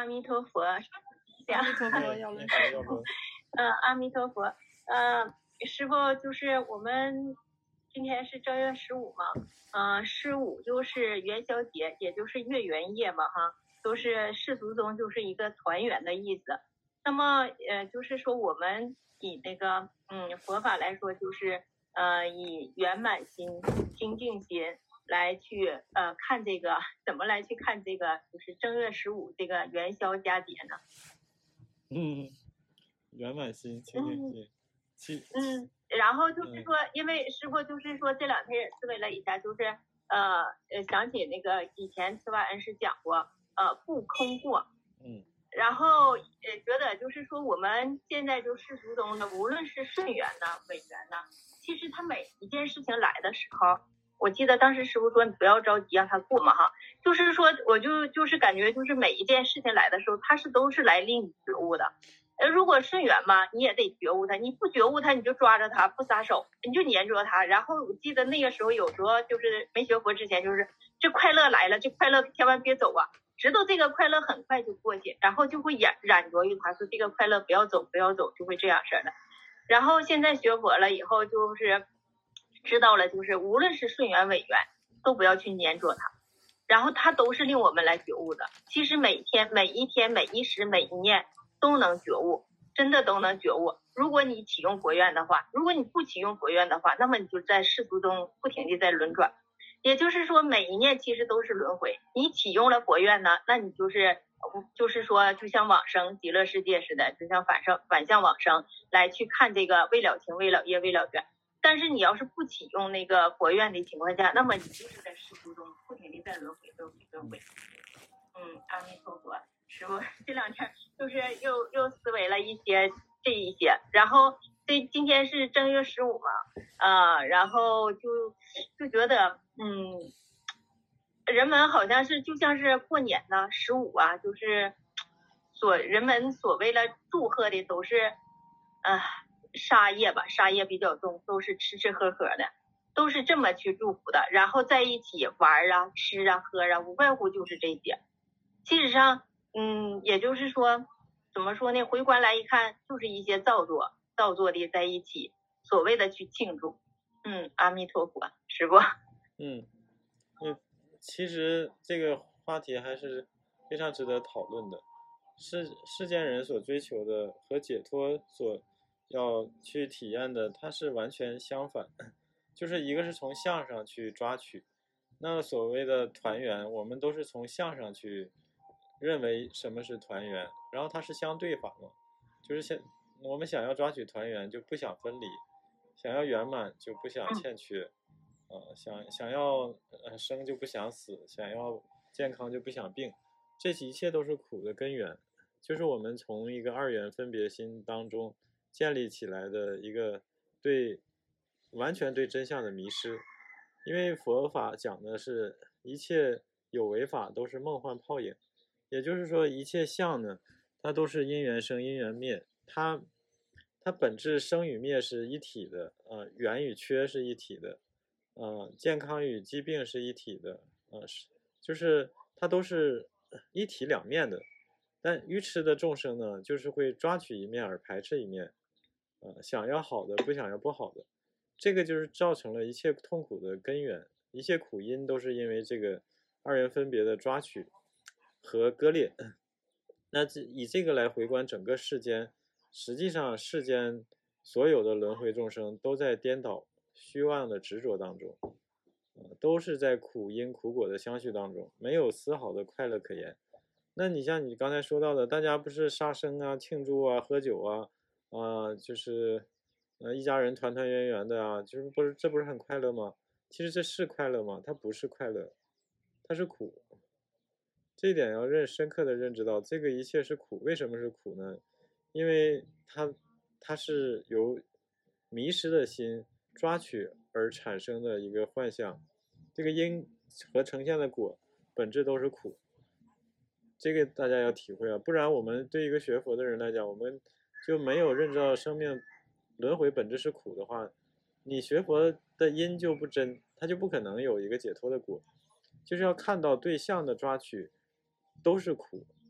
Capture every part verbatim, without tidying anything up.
弥陀佛， 阿弥陀佛， 哎要论哎要不呃，阿弥陀佛，呃，师傅就是我们今天是正月十五嘛，呃，十五就是元宵节，也就是月圆夜嘛，哈，都是世俗中就是一个团圆的意思。那么，呃，就是说我们以那个，嗯，佛法来说，就是呃，以圆满心、清净心来去呃看这个，怎么来去看这个，就是正月十五这个元宵佳节呢？ 嗯，圆满心，清净心，其嗯，然后就是说，因为师傅就是说这两天也思维了一下，就是呃呃想起那个以前慈华恩师讲过，呃不空过， 嗯， 然后呃觉得就是说我们现在就世俗中的，无论是顺缘呢、违缘呢，其实他每一件事情来的时候，我记得当时师傅说你不要着急让它过嘛哈，就是说我就就是感觉就是每一件事情来的时候，它是都是来令你觉悟的。呃，如果顺缘嘛，你也得觉悟它，你不觉悟它，你就抓着它不撒手，你就黏着它。然后我记得那个时候有时候就是没学佛之前，就是这快乐来了，这快乐千万别走啊，直到这个快乐很快就过去，然后就会染染着于它，说这个快乐不要走，不要走，就会这样式的。然后现在学佛了以后，就是知道了，就是无论是顺缘违缘，都不要去黏着它。然后它都是令我们来觉悟的。其实每天每一天每一时每一念都能觉悟，真的都能觉悟。如果你启用佛愿的话，如果你不启用佛愿的话，那么你就在世俗中不停地在轮转。也就是说，每一念其实都是轮回。你启用了佛愿呢，那你就是就是说，就像往生极乐世界似的，就像反生反向往生来去看这个未了情、未了业、未了缘。但是你要是不启用那个佛愿的情况下，那么你就是在世俗中不停地在轮回、轮回、轮回。嗯，阿弥陀佛。师傅这两天就是又又思维了一些这一些，然后这今天是正月十五嘛，啊、呃，然后就就觉得嗯，人们好像是就像是过年呢，十五啊，就是所人们所谓的祝贺的都是啊、呃、杀业吧，杀业比较重，都是吃吃喝喝的，都是这么去祝福的，然后在一起玩啊、吃啊、喝啊，无外乎就是这些。其实上。嗯，也就是说，怎么说呢？回观来一看，就是一些造作，造作的在一起，所谓的去庆祝。嗯，阿弥陀佛，师傅。 嗯，嗯，其实这个话题还是非常值得讨论的。世世间人所追求的和解脱所要去体验的，它是完全相反。就是一个是从相上去抓取，那所谓的团圆，我们都是从相上去。认为什么是团圆，然后它是相对法嘛，就是想我们想要抓取团圆就不想分离，想要圆满就不想欠缺，呃，想想要呃生就不想死，想要健康就不想病，这一切都是苦的根源，就是我们从一个二元分别心当中建立起来的一个对完全对真相的迷失，因为佛法讲的是一切有为法都是梦幻泡影。也就是说，一切相呢，它都是因缘生，因缘灭。它，它本质生与灭是一体的，呃，圆与缺是一体的，呃，健康与疾病是一体的，呃，是，就是它都是一体两面的。但愚痴的众生呢，就是会抓取一面而排斥一面，呃，想要好的，不想要不好的，这个就是造成了一切痛苦的根源，一切苦因都是因为这个二元分别的抓取。和割裂，那以这个来回观整个世间，实际上世间所有的轮回众生都在颠倒虚妄的执着当中，呃，都是在苦因苦果的相续当中，没有丝毫的快乐可言。那你像你刚才说到的，大家不是杀生啊、庆祝啊、喝酒啊，啊、呃，就是呃一家人团团圆圆的啊，就是不是这不是很快乐吗？其实这是快乐吗？它不是快乐，它是苦。这一点要认深刻的认知到，这个一切是苦。为什么是苦呢？因为它它是由迷失的心抓取而产生的一个幻象，这个因和呈现的果本质都是苦，这个大家要体会啊，不然我们对一个学佛的人来讲，我们就没有认知到生命轮回本质是苦的话，你学佛的因就不真，它就不可能有一个解脱的果，就是要看到对象的抓取都是苦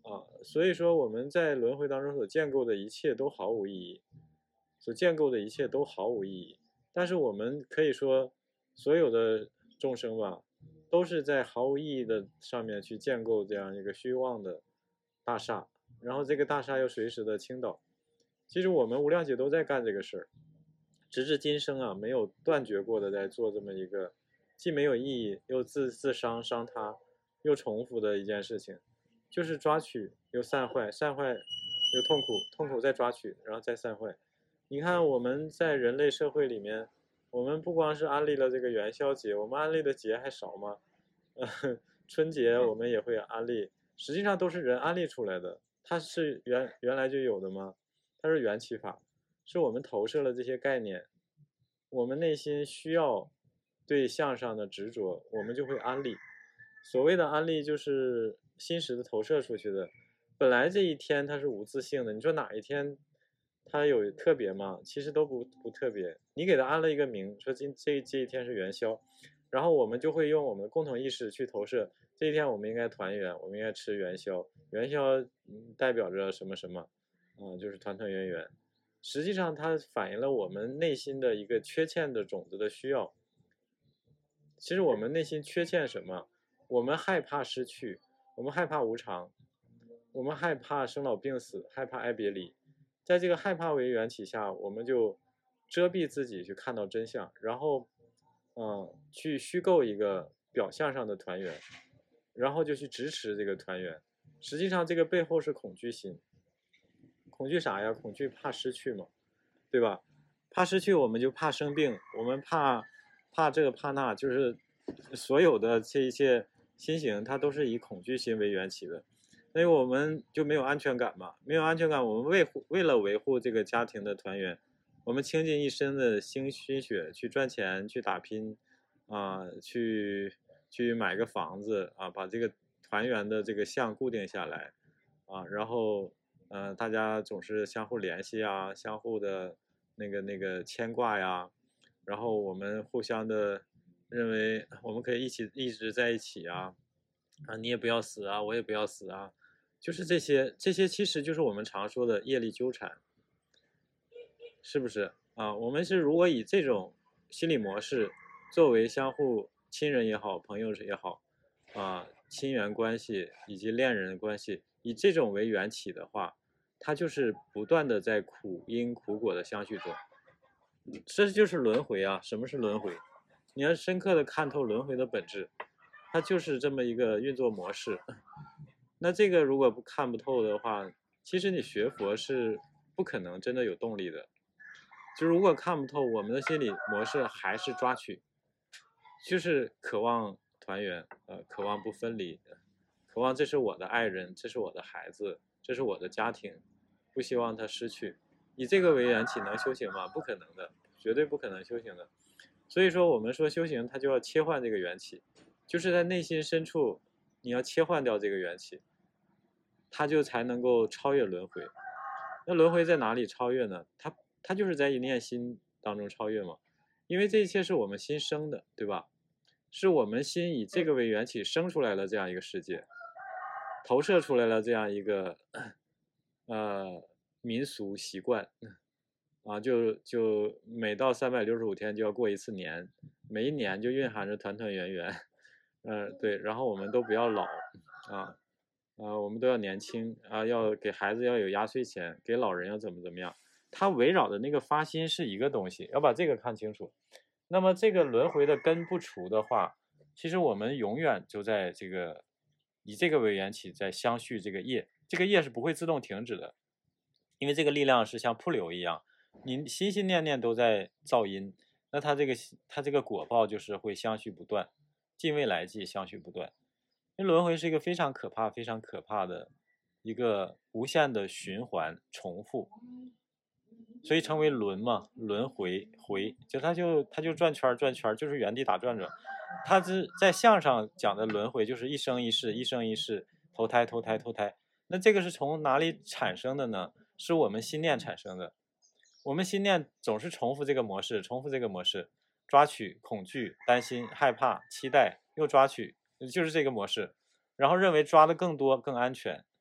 啊，所以说我们在轮回当中所建构的一切都毫无意义，所建构的一切都毫无意义。但是我们可以说，所有的众生吧，都是在毫无意义的上面去建构这样一个虚妄的大厦，然后这个大厦又随时的倾倒。其实我们无量劫都在干这个事儿，直至今生啊，没有断绝过的在做这么一个既没有意义又自自伤伤他又重复的一件事情，就是抓取又散坏，散坏又痛苦，痛苦再抓取，然后再散坏。你看我们在人类社会里面，我们不光是安利了这个元宵节，我们安利的节还少吗？呃，春节我们也会安利，实际上都是人安利出来的。它是原原来就有的吗？它是缘起法，是我们投射了这些概念，我们内心需要对向上的执着，我们就会安利。所谓的安利就是心识的投射出去的。本来这一天它是无自性的，你说哪一天它有特别吗？其实都不不特别。你给它安了一个名，说今这这一天是元宵，然后我们就会用我们的共同意识去投射，这一天我们应该团圆，我们应该吃元宵，元宵代表着什么什么，啊、呃，就是团团圆圆。实际上它反映了我们内心的一个缺欠的种子的需要。其实我们内心缺欠什么？我们害怕失去，我们害怕无常，我们害怕生老病死，害怕爱别离。在这个害怕为缘起下，我们就遮蔽自己去看到真相，然后嗯，去虚构一个表象上的团圆，然后就去支持这个团圆。实际上这个背后是恐惧心。恐惧啥呀？恐惧怕失去嘛，对吧？怕失去，我们就怕生病，我们怕怕这个怕那，就是所有的这一切心行，它都是以恐惧心为缘起的。所以我们就没有安全感嘛，没有安全感，我们为为了维护这个家庭的团圆，我们倾尽一生的心心血去赚钱，去打拼，啊、呃，去去买个房子啊，把这个团圆的这个项固定下来，啊，然后。呃，大家总是相互联系啊，相互的那个那个牵挂呀，然后我们互相的认为我们可以一起一直在一起啊，啊，你也不要死啊，我也不要死啊，就是这些这些其实就是我们常说的业力纠缠，是不是啊？我们是如果以这种心理模式作为相互亲人也好，朋友也好，啊，亲缘关系以及恋人关系。以这种为缘起的话，它就是不断的在苦因苦果的相续中，这就是轮回啊！什么是轮回？你要深刻的看透轮回的本质，它就是这么一个运作模式。那这个如果不看不透的话，其实你学佛是不可能真的有动力的。就如果看不透，我们的心理模式还是抓取，就是渴望团圆，呃，渴望不分离。渴望这是我的爱人，这是我的孩子，这是我的家庭，不希望他失去。以这个为缘起能修行吗？不可能的，绝对不可能修行的。所以说我们说修行，它就要切换这个缘起，就是在内心深处，你要切换掉这个缘起，它就才能够超越轮回。那轮回在哪里超越呢？它它就是在一念心当中超越嘛，因为这一切是我们心生的，对吧？是我们心以这个为缘起生出来了这样一个世界。投射出来了这样一个呃民俗习惯啊，就就每到三百六十五天就要过一次年，每一年就蕴含着团团圆圆，嗯、呃、对，然后我们都不要老啊啊，我们都要年轻啊，要给孩子要有压岁钱，给老人要怎么怎么样，它围绕的那个发心是一个东西，要把这个看清楚。那么这个轮回的根不除的话，其实我们永远就在这个。以这个为缘起，在相续这个业，这个业是不会自动停止的，因为这个力量是像瀑流一样，你心心念念都在造因，那它这个它这个果报就是会相续不断，尽未来际相续不断。因为轮回是一个非常可怕、非常可怕的一个无限的循环重复，所以称为轮嘛，轮回回，就它就它就转圈转圈，就是原地打转转。它是在相上讲的轮回，就是一生一世，一生一世，投胎投胎投胎。那这个是从哪里产生的呢？是我们心念产生的。我们心念总是重复这个模式，重复这个模式，抓取、恐惧、担心、害怕、期待，又抓取，就是这个模式。然后认为抓的更多更安全，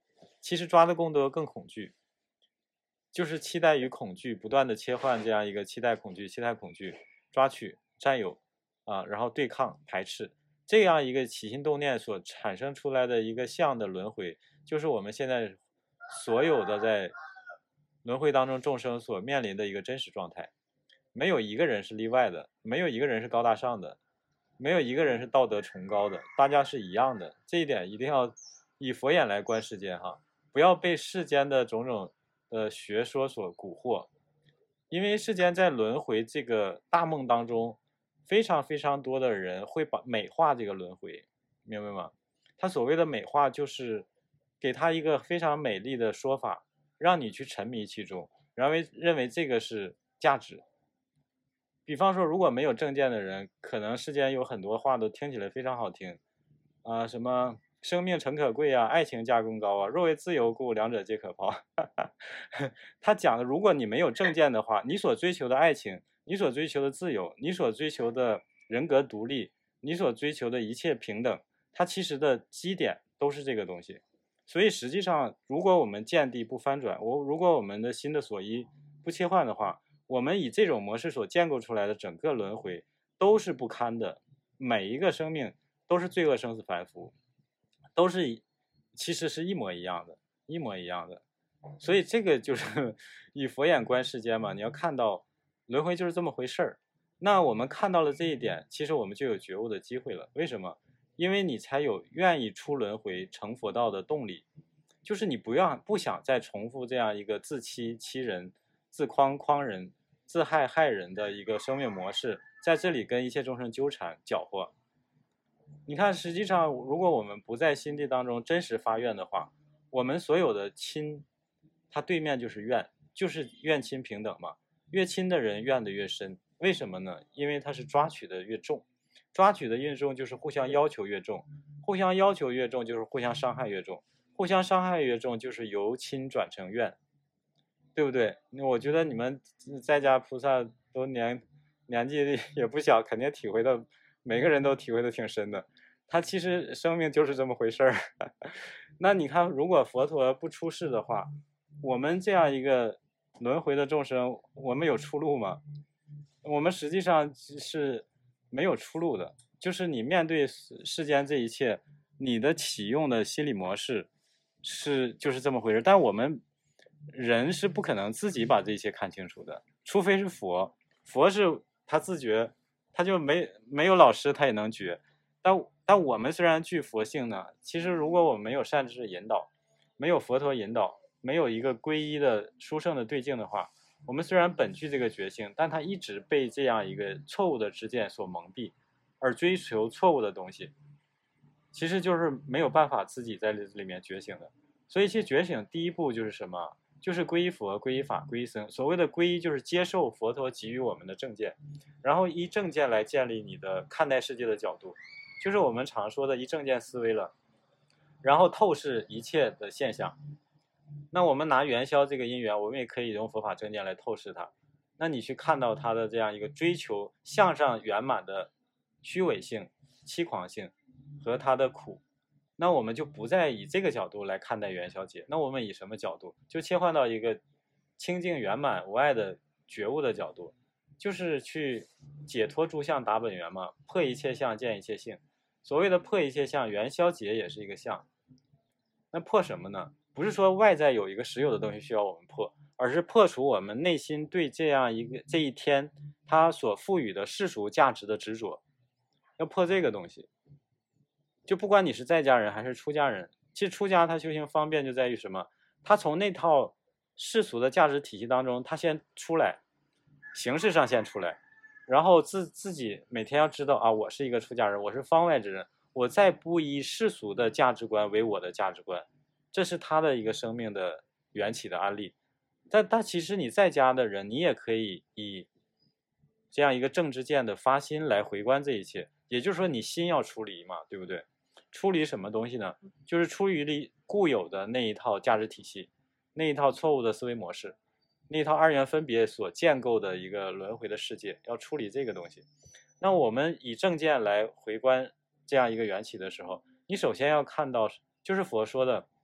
其实抓的更多更恐惧，就是期待与恐惧不断的切换，这样一个期待恐惧期待恐惧抓取占有啊，然后对抗排斥，这样一个起心动念所产生出来的一个相的轮回，就是我们现在所有的在轮回当中众生所面临的一个真实状态。没有一个人是例外的，没有一个人是高大上的，没有一个人是道德崇高的，大家是一样的。这一点一定要以佛眼来观世间哈，不要被世间的种种的学说所蛊惑。因为世间在轮回这个大梦当中，非常非常多的人会把美化这个轮回，明白吗？他所谓的美化就是给他一个非常美丽的说法，让你去沉迷其中，认为认为这个是价值。比方说，如果没有正见的人，可能世间有很多话都听起来非常好听，啊、呃，什么生命诚可贵啊，爱情价更高啊，若为自由故，两者皆可抛。他讲的，如果你没有正见的话，你所追求的爱情，你所追求的自由，你所追求的人格独立，你所追求的一切平等，它其实的基点都是这个东西。所以实际上，如果我们见地不翻转，我如果我们的心的所依不切换的话，我们以这种模式所建构出来的整个轮回都是不堪的，每一个生命都是罪恶生死凡夫，都是其实是一模一样的，一模一样的。所以这个就是以佛眼观世间嘛，你要看到轮回就是这么回事儿。那我们看到了这一点，其实我们就有觉悟的机会了。为什么？因为你才有愿意出轮回成佛道的动力，就是你不要不想再重复这样一个自欺欺人、自诓诓人、自害害人的一个生命模式，在这里跟一切众生纠缠搅和。你看，实际上如果我们不在心地当中真实发愿的话，我们所有的亲，它对面就是怨，就是怨亲平等嘛。越亲的人怨的越深，为什么呢？因为他是抓取的越重，抓取的越重就是互相要求越重，互相要求越重就是互相伤害越重，互相伤害越重就是由亲转成怨，对不对？我觉得你们在家菩萨都年年纪也不小，肯定体会到，每个人都体会的挺深的。他其实生命就是这么回事儿。那你看，如果佛陀不出世的话，我们这样一个轮回的众生，我们有出路吗？我们实际上是没有出路的。就是你面对世间这一切，你的启用的心理模式是就是这么回事。但我们人是不可能自己把这一切看清楚的，除非是佛。佛是他自觉，他就没没有老师他也能觉。但但我们虽然具佛性呢，其实如果我们没有善知识引导，没有佛陀引导，没有一个皈依的殊胜的对境的话，我们虽然本具这个觉性，但他一直被这样一个错误的知见所蒙蔽，而追求错误的东西，其实就是没有办法自己在里面觉醒的。所以其实觉醒第一步就是什么？就是皈依佛、皈依法、皈依僧。所谓的皈依就是接受佛陀给予我们的正见，然后依正见来建立你的看待世界的角度，就是我们常说的依正见思维了，然后透视一切的现象。那我们拿元宵这个因缘，我们也可以用佛法正见来透视它。那你去看到它的这样一个追求向上圆满的虚伪性、欺狂性和它的苦，那我们就不再以这个角度来看待元宵节。那我们以什么角度？就切换到一个清净圆满无碍的觉悟的角度，就是去解脱诸相达本源嘛，破一切相见一切性。所谓的破一切相，元宵节也是一个相。那破什么呢？不是说外在有一个实有的东西需要我们破，而是破除我们内心对这样一个这一天它所赋予的世俗价值的执着，要破这个东西。就不管你是在家人还是出家人，其实出家他修行方便就在于什么？他从那套世俗的价值体系当中，他先出来，形式上先出来，然后自自己每天要知道啊，我是一个出家人，我是方外之人，我再不以世俗的价值观为我的价值观，这是他的一个生命的缘起的案例。但但其实你在家的人，你也可以以这样一个正知见的发心来回观这一切，也就是说你心要出离嘛，对不对？出离什么东西呢？就是出于固有的那一套价值体系，那一套错误的思维模式，那一套二元分别所建构的一个轮回的世界，要处理这个东西。那我们以正见来回观这样一个缘起的时候，你首先要看到，就是佛说的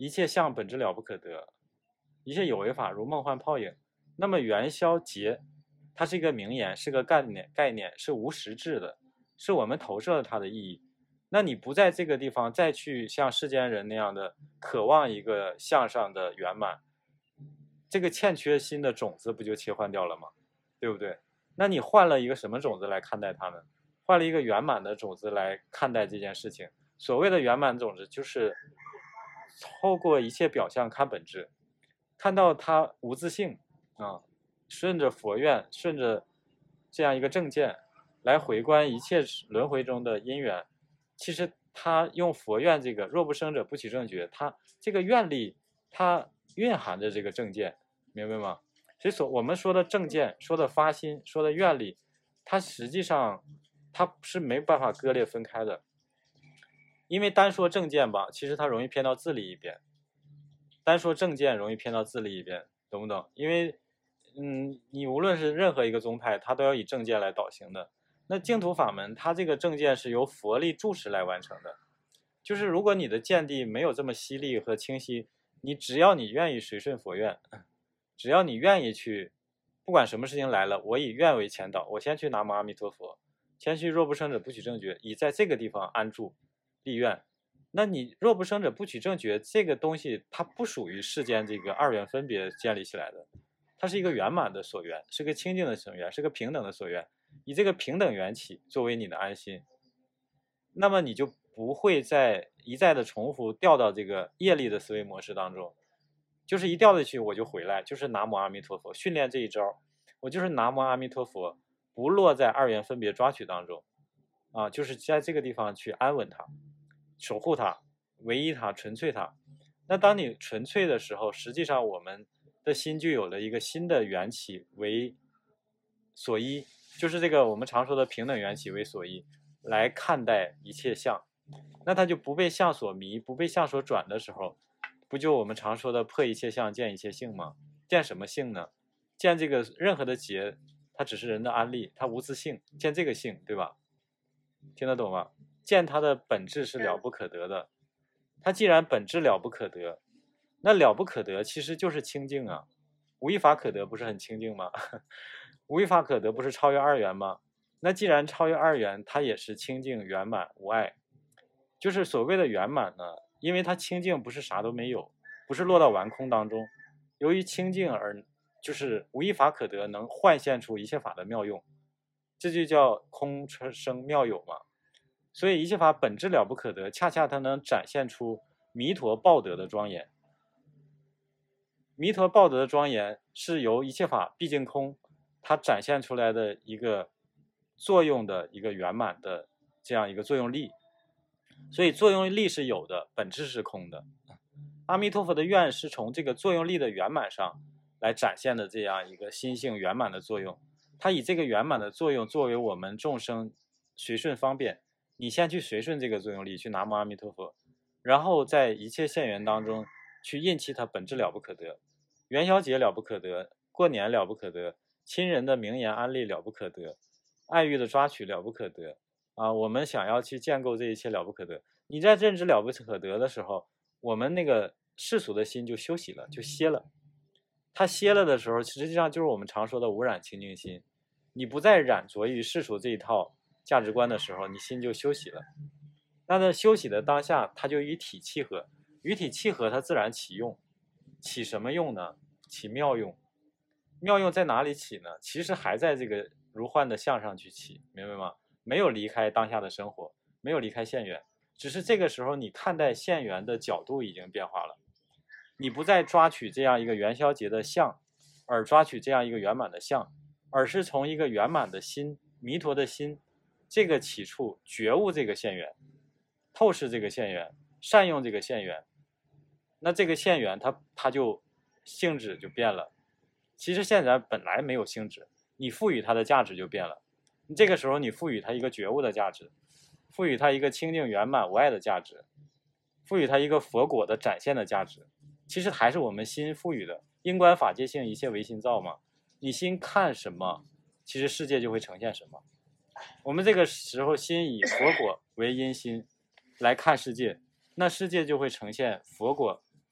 一切相本质了不可得，一切有为法如梦幻泡影。那么元宵节它是一个名言，是个概念，概念是无实质的，是我们投射了它的意义。那你不在这个地方再去像世间人那样的渴望一个向上的圆满，这个欠缺心的种子不就切换掉了吗？对不对？那你换了一个什么种子来看待它呢？换了一个圆满的种子来看待这件事情。所谓的圆满种子，就是透过一切表象看本质，看到它无自性啊，顺着佛愿，顺着这样一个正见来回观一切轮回中的因缘。其实他用佛愿这个若不生者不起正觉，他这个愿力它蕴含着这个正见，明白吗？所以所我们说的正见，说的发心，说的愿力，它实际上它是没办法割裂分开的。因为单说正见吧，其实它容易偏到自利一边，单说正见容易偏到自利一边，懂不懂？因为嗯，你无论是任何一个宗派，它都要以正见来导行的。那净土法门，它这个正见是由佛力住持来完成的。就是如果你的见地没有这么犀利和清晰，你只要你愿意随顺佛愿，只要你愿意去，不管什么事情来了，我以愿为前导，我先去南无阿弥陀佛，先去若不生者不取正觉，以在这个地方安住立愿。那你若不生者不取正觉这个东西，它不属于世间这个二元分别建立起来的，它是一个圆满的所缘，是个清净的所缘，是个平等的所缘。以这个平等缘起作为你的安心，那么你就不会再一再的重复掉到这个业力的思维模式当中，就是一掉下去我就回来，就是南无阿弥陀佛，训练这一招，我就是南无阿弥陀佛，不落在二元分别抓取当中啊，就是在这个地方去安稳它，守护它，唯一它，纯粹它。那当你纯粹的时候，实际上我们的心就有了一个新的缘起为所依，就是这个我们常说的平等缘起为所依来看待一切相，那它就不被相所迷，不被相所转的时候，不就我们常说的破一切相见一切性吗？见什么性呢？见这个任何的结，它只是人的安利，它无自性，见这个性，对吧？听得懂吗？见它的本质是了不可得的，它既然本质了不可得，那了不可得其实就是清净啊，无一法可得不是很清净吗？无一法可得不是超越二元吗？那既然超越二元，它也是清净圆满无碍。就是所谓的圆满呢，因为它清净不是啥都没有，不是落到完空当中，由于清净而就是无一法可得，能幻现出一切法的妙用，这就叫空生妙有嘛。所以一切法本质了不可得，恰恰它能展现出弥陀报德的庄严。弥陀报德的庄严是由一切法毕竟空它展现出来的一个作用的一个圆满的这样一个作用力，所以作用力是有的，本质是空的。阿弥陀佛的愿是从这个作用力的圆满上来展现的这样一个心性圆满的作用，它以这个圆满的作用作为我们众生随顺方便，你先去随顺这个作用力，去南无阿弥陀佛，然后在一切现缘当中去印其它本质了不可得，元宵节了不可得，过年了不可得，亲人的名言安利了不可得，爱欲的抓取了不可得啊！我们想要去建构这一切了不可得，你在认知了不可得的时候，我们那个世俗的心就休息了，就歇了。它歇了的时候，实际上就是我们常说的无染清净心。你不再染着于世俗这一套价值观的时候，你心就休息了。那在休息的当下，它就与体契合，与体契合，它自然起用。起什么用呢？起妙用。妙用在哪里起呢？其实还在这个如幻的相上去起，明白吗？没有离开当下的生活，没有离开现缘，只是这个时候你看待现缘的角度已经变化了。你不再抓取这样一个元宵节的相，而抓取这样一个圆满的相，而是从一个圆满的心，弥陀的心，这个起处觉悟这个现缘，透视这个现缘，善用这个现缘，那这个现缘它它就性质就变了。其实现在本来没有性质，你赋予它的价值就变了。这个时候你赋予它一个觉悟的价值，赋予它一个清净圆满无碍的价值，赋予它一个佛果的展现的价值，其实还是我们心赋予的。因观法界性，一切唯心造嘛。你心看什么，其实世界就会呈现什么。我们这个时候心以佛果为因心来看世界，那世界就会呈现佛果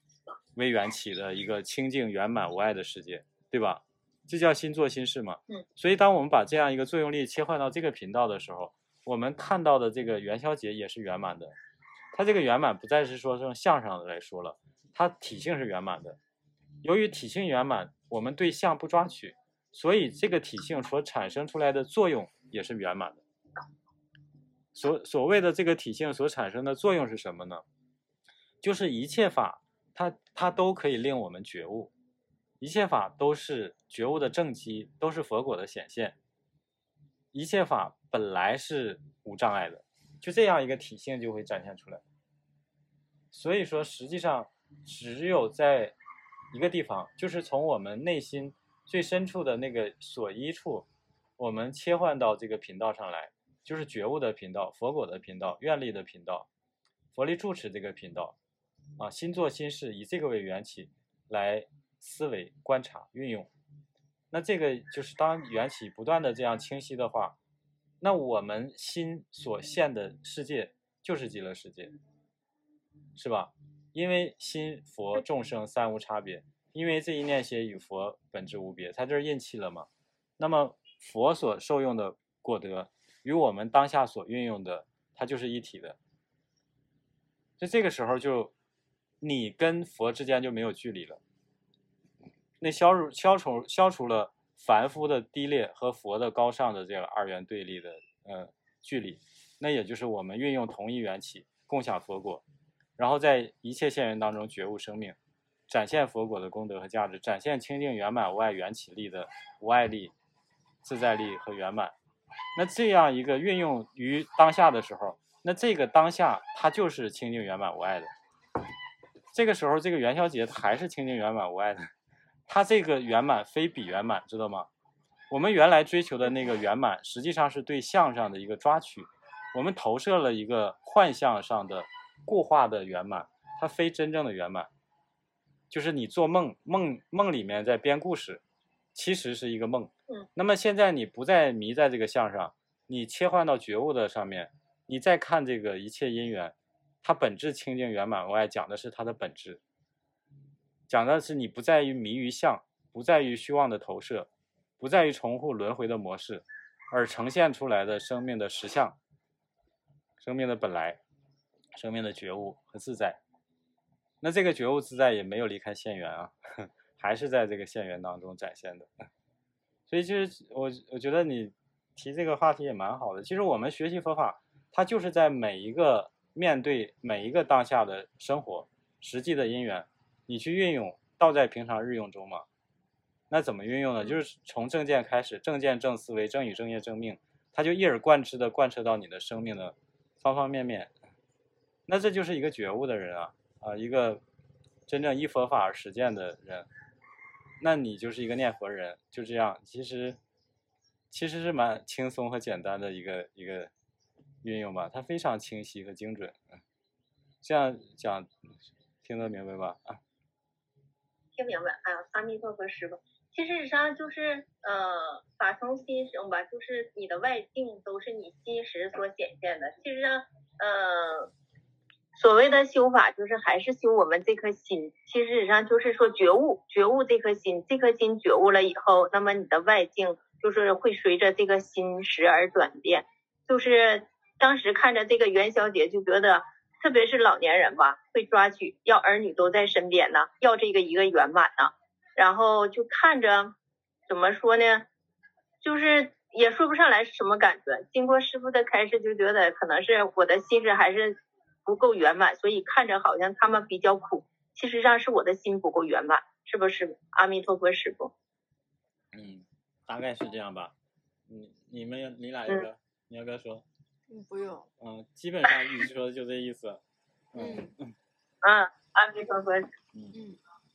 为缘起的一个清净圆满无碍的世界，对吧？这叫心作心事嘛。 嗯。 所以当我们把这样一个作用力切换到这个频道的时候，我们看到的这个元宵节也是圆满的。它这个圆满不再是说从相上来说了，它体性是圆满的。由于体性圆满，我们对相不抓取，所以这个体性所产生出来的作用也是圆满的。所所谓的这个体性所产生的作用是什么呢？就是一切法它它都可以令我们觉悟，一切法都是觉悟的正机，都是佛果的显现。一切法本来是无障碍的，就这样一个体性就会展现出来。所以说实际上只有在一个地方，就是从我们内心最深处的那个所依处，我们切换到这个频道上来，就是觉悟的频道、佛果的频道、愿力的频道、佛力住持这个频道啊，心作心事，以这个为缘起来思维、观察、运用。那这个就是当缘起不断的这样清晰的话，那我们心所现的世界就是极乐世界，是吧？因为心佛众生三无差别，因为这一念邪与佛本质无别，它这是印气了嘛。那么佛所受用的果德与我们当下所运用的，它就是一体的。就这个时候就你跟佛之间就没有距离了，那消除消除消除了凡夫的低劣和佛的高尚的这个二元对立的呃距离，那也就是我们运用同一缘起共享佛果，然后在一切现缘当中觉悟生命，展现佛果的功德和价值，展现清净圆满无碍缘起力的无碍力、自在力和圆满。那这样一个运用于当下的时候，那这个当下它就是清净圆满无碍的。这个时候这个元宵节它还是清净圆满无碍的，它这个圆满非彼圆满，知道吗？我们原来追求的那个圆满实际上是对相上的一个抓取，我们投射了一个幻象上的固化的圆满，它非真正的圆满。就是你做梦，梦梦里面在编故事，其实是一个梦。那么现在你不再迷在这个相上，你切换到觉悟的上面，你再看这个一切因缘，它本质清净圆满无碍，讲的是它的本质，讲的是你不在于迷于相，不在于虚妄的投射，不在于重复轮回的模式，而呈现出来的生命的实相，生命的本来，生命的觉悟和自在。那这个觉悟自在也没有离开现缘啊，还是在这个现缘当中展现的。所以就是我我觉得你提这个话题也蛮好的。其实我们学习佛法，它就是在每一个面对每一个当下的生活实际的因缘，你去运用，倒在平常日用中嘛。那怎么运用呢？就是从正见开始，正见正思维正语正业正命，它就一而贯之的贯彻到你的生命的方方面面。那这就是一个觉悟的人啊啊，一个真正依佛法而实践的人。那你就是一个念佛人，就这样，其实其实是蛮轻松和简单的一个一个运用吧，它非常清晰和精准。这样讲听得明白吧？啊， 听明白。哎呀，阿弥陀佛师父。其实上就是呃，法从心生吧，就是你的外境都是你心识所显现的。其实上呃。所谓的修法，就是还是修我们这颗心。其实上就是说觉悟，觉悟这颗心，这颗心觉悟了以后，那么你的外境就是会随着这个心识而转变。就是当时看着这个元宵节，就觉得特别是老年人吧，会抓取，要儿女都在身边呢，要这个一个圆满呢。然后就看着，怎么说呢，就是也说不上来是什么感觉。经过师父的开示，就觉得可能是我的心识还是不够圆满，所以看着好像他们比较苦，其实上是我的心不够圆满，是不是？阿弥陀佛师父。 嗯，大概是这样吧。你你们你俩要不要？嗯、你要不要说？ 嗯，不用。 嗯，基本上你说的就这意思。嗯嗯。啊，阿弥陀佛。 嗯嗯。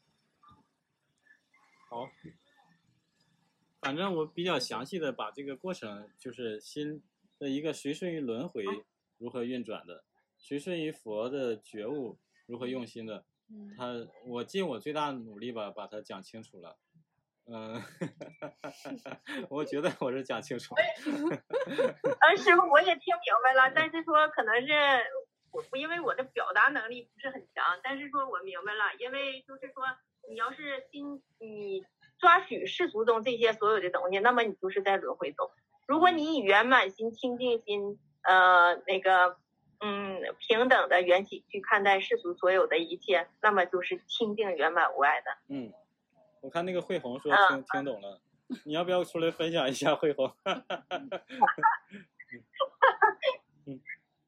好。反正我比较详细的把这个过程，就是心的一个随顺于轮回如何运转的。随顺于佛的觉悟如何用心的，他我尽我最大的努力吧，把它讲清楚了。嗯，我觉得我是讲清楚了。 啊，师傅，我也听明白了，但是说可能是我不因为我的表达能力不是很强，但是说我明白了，因为就是说你要是心你抓取世俗中这些所有的东西，那么你就是在轮回中。如果你以圆满心、清净心，呃，那个嗯平等的缘起去看待世俗所有的一切，那么就是清净圆满无碍的。 嗯，我看那个慧红说听、嗯、听懂了，你要不要出来分享一下慧红？嗯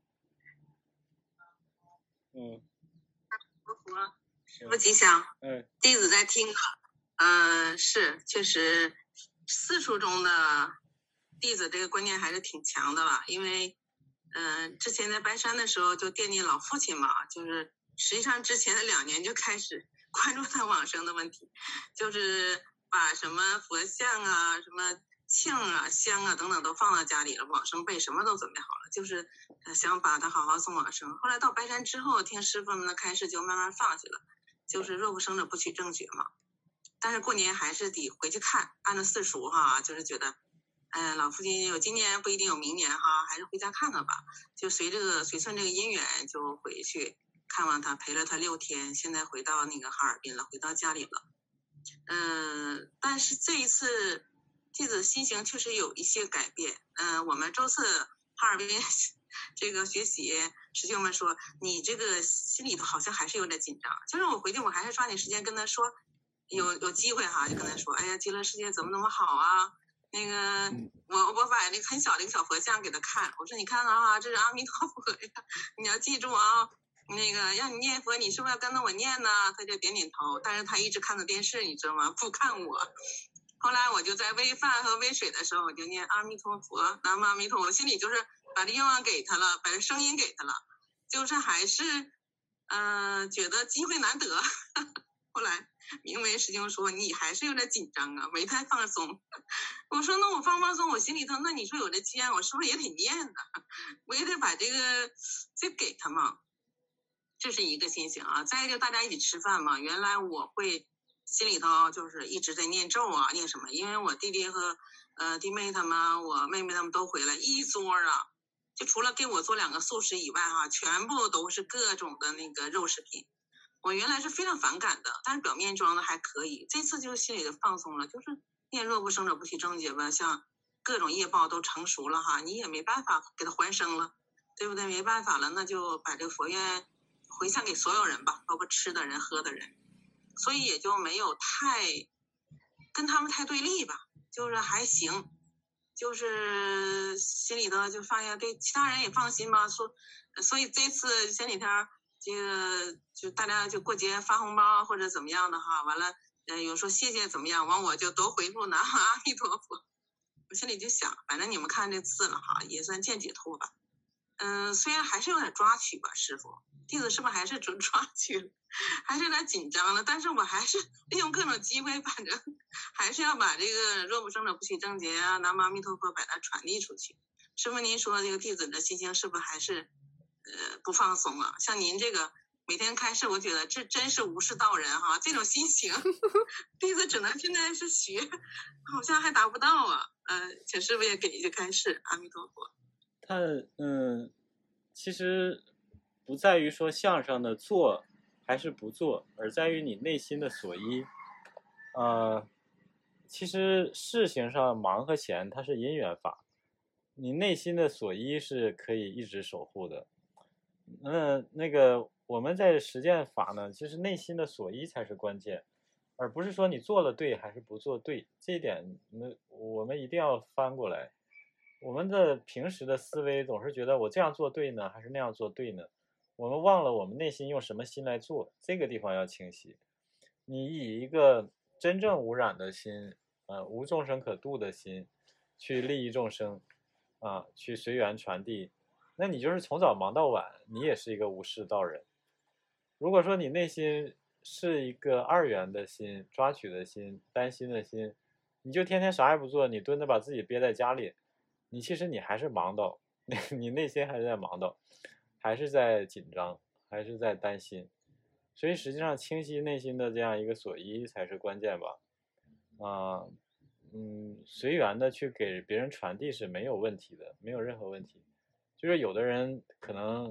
嗯， 佛佛，师父吉祥。 嗯， 弟子在听啊。嗯、呃，是确实，四书中的弟子这个观念还是挺强的吧？因为，嗯、呃，之前在白山的时候就惦记老父亲嘛，就是实际上之前的两年就开始关注他往生的问题，就是把什么佛像啊、什么磬啊、香啊等等都放到家里了，往生被什么都准备好了，就是想把他好好送往生。后来到白山之后，听师傅们的开示，就慢慢放下了，就是若不生者不取正觉嘛。但是过年还是得回去看，按照四书哈，就是觉得，呃，老父亲有今年不一定有明年哈，还是回家看看吧。就随这个随顺这个因缘，就回去看望他，陪了他六天。现在回到那个哈尔滨了，回到家里了。嗯、呃，但是这一次弟子心情确实有一些改变。嗯、呃，我们周四哈尔滨这个学习，师兄们说你这个心里头好像还是有点紧张。就是我回去，我还是抓紧时间跟他说。有有机会哈，就跟他说，哎呀，极乐世界怎么那么好啊？那个，我我把那个很小的一个小佛像给他看，我说你看看啊，这是阿弥陀佛呀，你要记住啊。那个让你念佛，你是不是要跟着我念呢？他就点点头，但是他一直看着电视，你知道吗？不看我。后来我就在喂饭和喂水的时候，我就念阿弥陀佛，南无阿弥陀佛，我心里就是把这愿望给他了，把这声音给他了，就是还是，嗯、呃，觉得机会难得。后来明梅师兄说你还是有点紧张啊，没太放松。我说那我放放松，我心里头那你说有这签，我是不是也得念呢？我也得把这个这给他嘛，这是一个心情啊。再一个大家一起吃饭嘛，原来我会心里头就是一直在念咒啊，念什么？因为我弟弟和呃弟妹他们，我妹妹他们都回来一桌啊，就除了给我做两个素食以外哈、啊，全部都是各种的那个肉食品。我原来是非常反感的，但是表面装的还可以。这次就心里就放松了，就是念若不生者不取正觉吧，像各种业报都成熟了哈，你也没办法给他还生了，对不对？没办法了，那就把这个佛愿回向给所有人吧，包括吃的人、喝的人，所以也就没有太跟他们太对立吧，就是还行，就是心里头就放下，对其他人也放心吧。说，所以这次前几天。这个就大家就过节发红包或者怎么样的哈，完了，呃，有说谢谢怎么样，完我就都回复南无阿弥陀佛。我心里就想，反正你们看这次了哈，也算见解脱吧。嗯、呃，虽然还是有点抓取吧，师傅，弟子是不是还是准抓取了，还是有点紧张了？但是我还是利用各种机会，反正还是要把这个若不生者不取正觉啊，南无阿弥陀佛把它传递出去。师傅，您说这个弟子的心情是不是还是？呃，不放松啊，像您这个每天开示，我觉得这真是无事道人哈，这种心情，弟子只能现在是学，好像还达不到啊。呃，请师傅也给一句开示，阿弥陀佛。 他嗯，其实不在于说相声的做还是不做，而在于你内心的所依。呃，其实事情上忙和闲它是因缘法，你内心的所依是可以一直守护的。那那个我们在实践法呢，其实内心的所依才是关键，而不是说你做了对还是不做对。这一点，那我们一定要翻过来。我们的平时的思维总是觉得我这样做对呢，还是那样做对呢？我们忘了我们内心用什么心来做，这个地方要清晰。你以一个真正无染的心，呃，无众生可度的心，去利益众生，啊，去随缘传递。那你就是从早忙到晚，你也是一个无事道人。如果说你内心是一个二元的心、抓取的心、担心的心，你就天天啥也不做，你蹲着把自己憋在家里，你其实你还是忙叨，你内心还是在忙叨，还是在紧张，还是在担心。所以实际上清晰内心的这样一个所依才是关键吧。啊、呃，嗯，随缘的去给别人传递是没有问题的，没有任何问题。就是有的人可能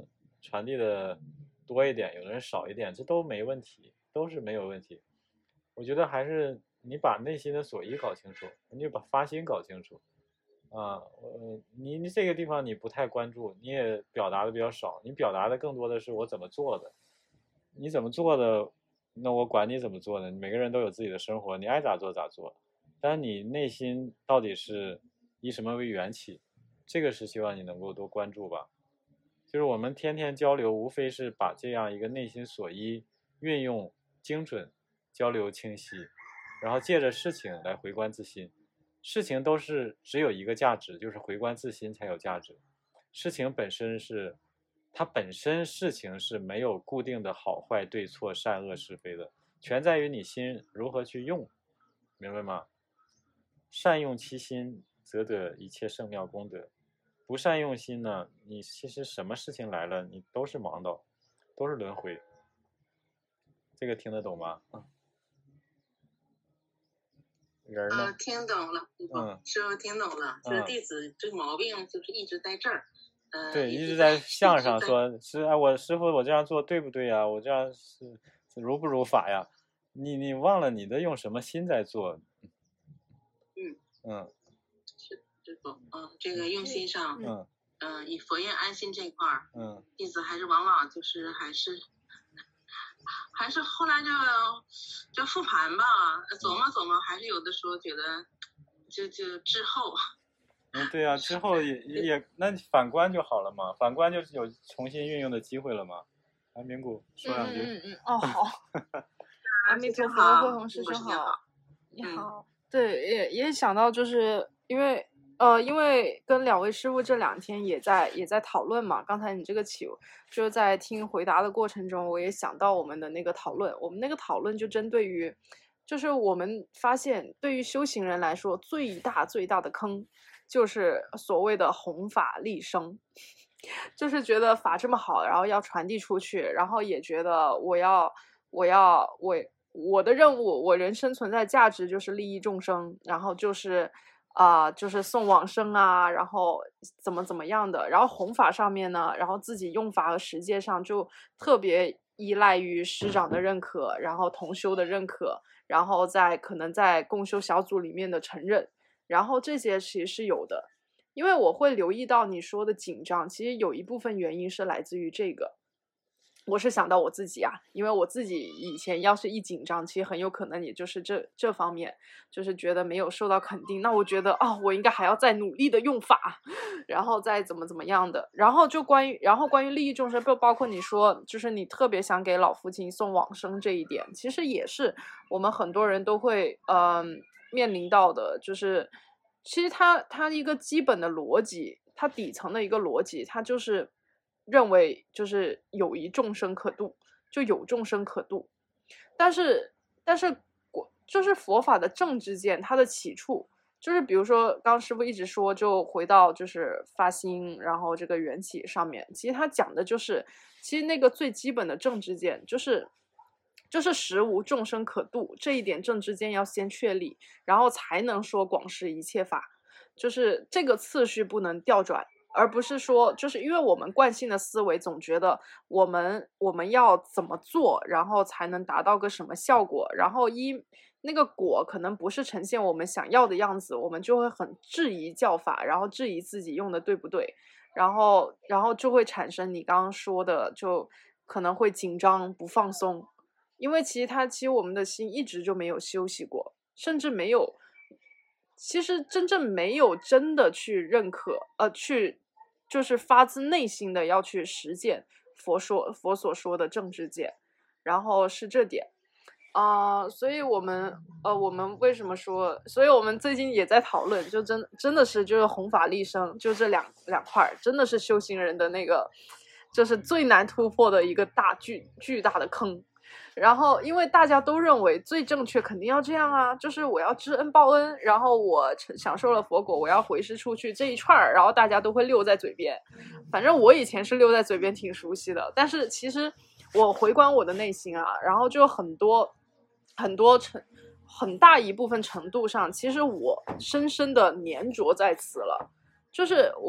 传递的多一点，有的人少一点，这都没问题，都是没有问题。我觉得还是你把内心的所依搞清楚，你就把发心搞清楚啊。呃，你你这个地方你不太关注，你也表达的比较少，你表达的更多的是我怎么做的，你怎么做的，那我管你怎么做的，每个人都有自己的生活，你爱咋做咋做。但你内心到底是以什么为缘起，这个是希望你能够多关注吧。就是我们天天交流，无非是把这样一个内心所依运用精准，交流清晰，然后借着事情来回观自心。事情都是只有一个价值，就是回观自心才有价值。事情本身是它本身事情是没有固定的好坏对错善恶是非的，全在于你心如何去用，明白吗？善用其心，则得一切圣妙功德。不善用心呢，你其实什么事情来了，你都是盲道，都是轮回。这个听得懂吗？人呢？ 呃，听懂了，嗯，师傅听懂了。就是弟子这个毛病就是一直在这儿，呃， 对，一直在相上说，是哎，我师傅我这样做对不对呀？我这样是如不如法呀？你你忘了你的用什么心在做？ 嗯嗯， 是师傅，嗯，这个用心上， 嗯嗯、呃，以佛愿安心这块儿， 嗯， 弟子还是往往就是还是。还是后来就就复盘吧，琢磨琢磨，还是有的时候觉得就就滞后。 嗯，对啊，之后也也那反观就好了嘛，反观就是有重新运用的机会了嘛。来，明谷说两句。 嗯嗯嗯，哦好。阿弥陀佛，慧宏师兄好。你好。对，也也想到，就是因为呃，因为跟两位师傅这两天也在也在讨论嘛。刚才你这个起，就是在听回答的过程中，我也想到我们的那个讨论。我们那个讨论就针对于，就是我们发现，对于修行人来说，最大最大的坑，就是所谓的弘法利生，就是觉得法这么好，然后要传递出去，然后也觉得我要我要我我的任务，我人生存在价值就是利益众生，然后就是。啊、呃，就是送往生啊，然后怎么怎么样的，然后弘法上面呢，然后自己用法和实践上就特别依赖于师长的认可，然后同修的认可，然后在可能在共修小组里面的承认，然后这些其实是有的。因为我会留意到你说的紧张，其实有一部分原因是来自于这个。我是想到我自己啊，因为我自己以前要是一紧张，其实很有可能也就是这这方面，就是觉得没有受到肯定，那我觉得啊、哦，我应该还要再努力的用法，然后再怎么怎么样的。然后就关于，然后关于利益众生，就包括你说，就是你特别想给老父亲送往生这一点，其实也是我们很多人都会嗯、呃、面临到的，就是其实它它一个基本的逻辑，它底层的一个逻辑，它就是。认为就是有一众生可度，就有众生可度，但是但是就是佛法的正知见，它的起处就是比如说刚师父一直说，就回到就是发心，然后这个缘起上面，其实他讲的就是其实那个最基本的正知见就是就是实无众生可度这一点正知见要先确立，然后才能说广施一切法，就是这个次序不能调转。而不是说，就是因为我们惯性的思维总觉得我们我们要怎么做，然后才能达到个什么效果，然后一那个果可能不是呈现我们想要的样子，我们就会很质疑教法，然后质疑自己用的对不对，然后然后就会产生你刚刚说的，就可能会紧张不放松，因为其实他其实我们的心一直就没有休息过，甚至没有。其实真正没有真的去认可，呃，去就是发自内心的要去实践佛说佛所说的正知见，然后是这点，啊、呃，所以我们呃，我们为什么说？所以我们最近也在讨论，就真真的是就是弘法利生，就这两两块，真的是修行人的那个，就是最难突破的一个大巨巨大的坑。然后因为大家都认为最正确肯定要这样啊，就是我要知恩报恩，然后我享受了佛果，我要回师出去这一串，然后大家都会溜在嘴边。反正我以前是溜在嘴边挺熟悉的，但是其实我回观我的内心啊，然后就很多很多程很大一部分程度上，其实我深深的粘着在此了，就是我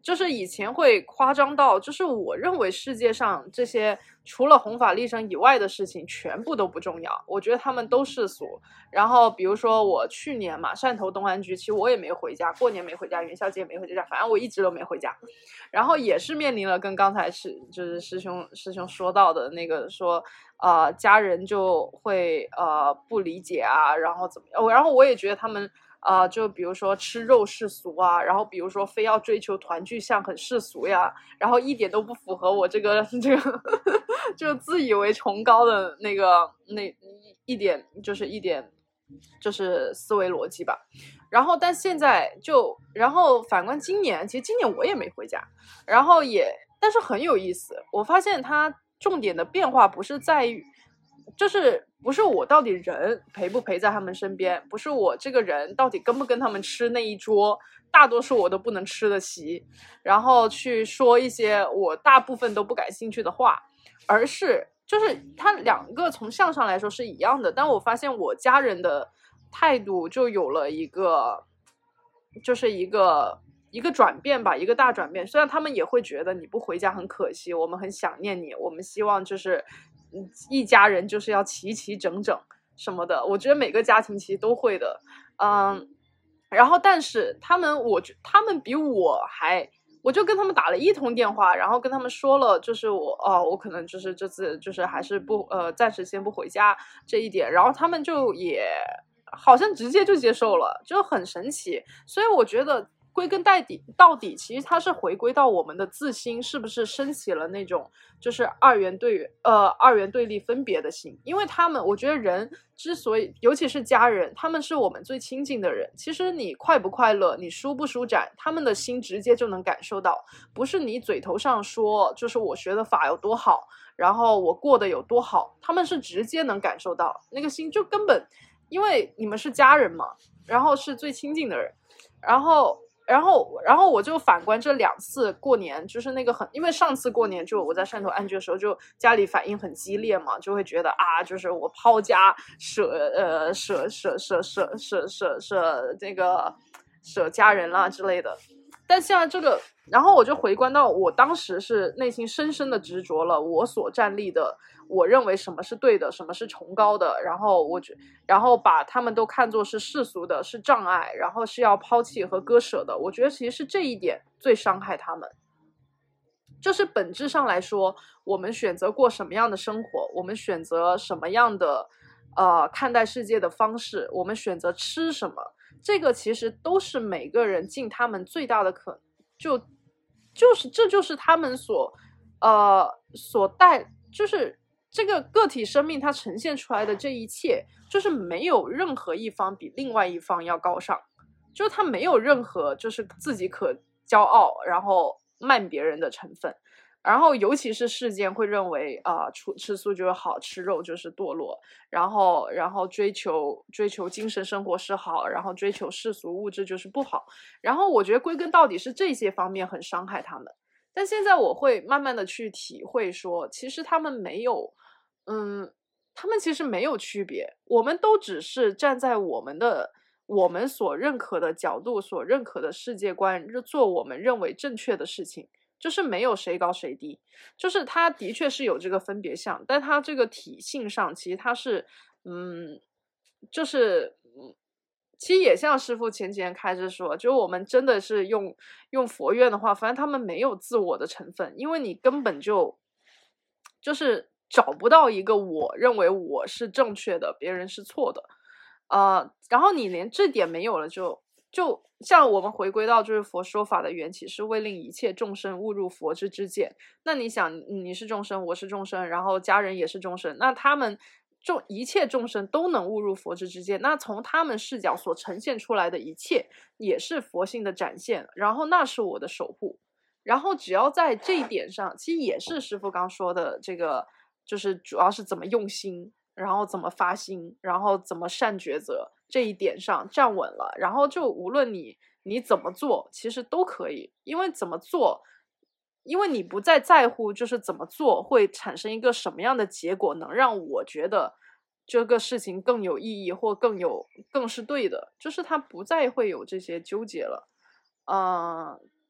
就是以前会夸张到，就是我认为世界上这些除了弘法利生以外的事情全部都不重要，我觉得他们都世俗。然后比如说我去年嘛，汕头东安居，其实我也没回家，过年没回家，元宵节没回家，反正我一直都没回家。然后也是面临了跟刚才是就是师兄师兄说到的那个说，呃，家人就会呃不理解啊，然后怎么样？然后我也觉得他们。啊、呃，就比如说吃肉世俗啊，然后比如说非要追求团聚像很世俗呀，然后一点都不符合我这个这个就自以为崇高的那个那一点就是一点就是思维逻辑吧。然后但现在就然后反观今年，其实今年我也没回家，然后也但是很有意思，我发现它重点的变化不是在于。就是不是我到底人陪不陪在他们身边，不是我这个人到底跟不跟他们吃那一桌大多数我都不能吃得起，然后去说一些我大部分都不感兴趣的话，而是就是他两个从相上来说是一样的，但我发现我家人的态度就有了一个就是一个一个转变吧，一个大转变。虽然他们也会觉得你不回家很可惜，我们很想念你，我们希望就是一家人就是要齐齐整整什么的，我觉得每个家庭其实都会的，嗯，然后但是他们我他们比我还，我就跟他们打了一通电话，然后跟他们说了，就是我哦，我可能就是这次就是还是不呃暂时先不回家这一点，然后他们就也好像直接就接受了，就很神奇。所以我觉得归根到底到底其实它是回归到我们的自心是不是升起了那种就是二元对呃二元对立分别的心。因为他们我觉得人之所以尤其是家人，他们是我们最亲近的人，其实你快不快乐，你舒不舒展，他们的心直接就能感受到，不是你嘴头上说就是我学的法有多好，然后我过得有多好，他们是直接能感受到，那个心就根本因为你们是家人嘛，然后是最亲近的人，然后然后，然后我就反观这两次过年，就是那个很，因为上次过年就我在汕头安居的时候，就家里反应很激烈嘛，就会觉得啊，就是我抛家舍呃舍舍舍舍舍舍舍这个舍家人啦之类的。但现在这个，然后我就回观到我当时是内心深深的执着了我所站立的，我认为什么是对的，什么是崇高的，然后我觉，然后把他们都看作是世俗的，是障碍，然后是要抛弃和割舍的。我觉得其实是这一点最伤害他们。就是本质上来说，我们选择过什么样的生活，我们选择什么样的呃看待世界的方式，我们选择吃什么，这个其实都是每个人尽他们最大的可，就就是这就是他们所呃所带，就是这个个体生命它呈现出来的这一切，就是没有任何一方比另外一方要高尚，就是他没有任何就是自己可骄傲然后慢别人的成分。然后尤其是世间会认为啊、呃，吃吃素就是好，吃肉就是堕落，然后然后追求追求精神生活是好，然后追求世俗物质就是不好。然后我觉得归根到底是这些方面很伤害他们。但现在我会慢慢的去体会说，其实他们没有，嗯，他们其实没有区别，我们都只是站在我们的我们所认可的角度，所认可的世界观，做我们认为正确的事情。就是没有谁高谁低，就是它的确是有这个分别项，但它这个体性上其实它是嗯就是其实也像师父前几天开始说，就我们真的是用用佛院的话，反正他们没有自我的成分，因为你根本就就是找不到一个我认为我是正确的，别人是错的，呃，然后你连这点没有了就，就就像我们回归到就是佛说法的缘起是为令一切众生悟入佛之知见。那你想你是众生，我是众生，然后家人也是众生，那他们众一切众生都能悟入佛之知见，那从他们视角所呈现出来的一切也是佛性的展现，然后那是我的守护。然后只要在这一点上，其实也是师父刚说的这个，就是主要是怎么用心，然后怎么发心，然后怎么善抉择，这一点上站稳了，然后就无论你你怎么做其实都可以。因为怎么做，因为你不再在乎就是怎么做会产生一个什么样的结果能让我觉得这个事情更有意义或更有更是对的，就是他不再会有这些纠结了。嗯、呃，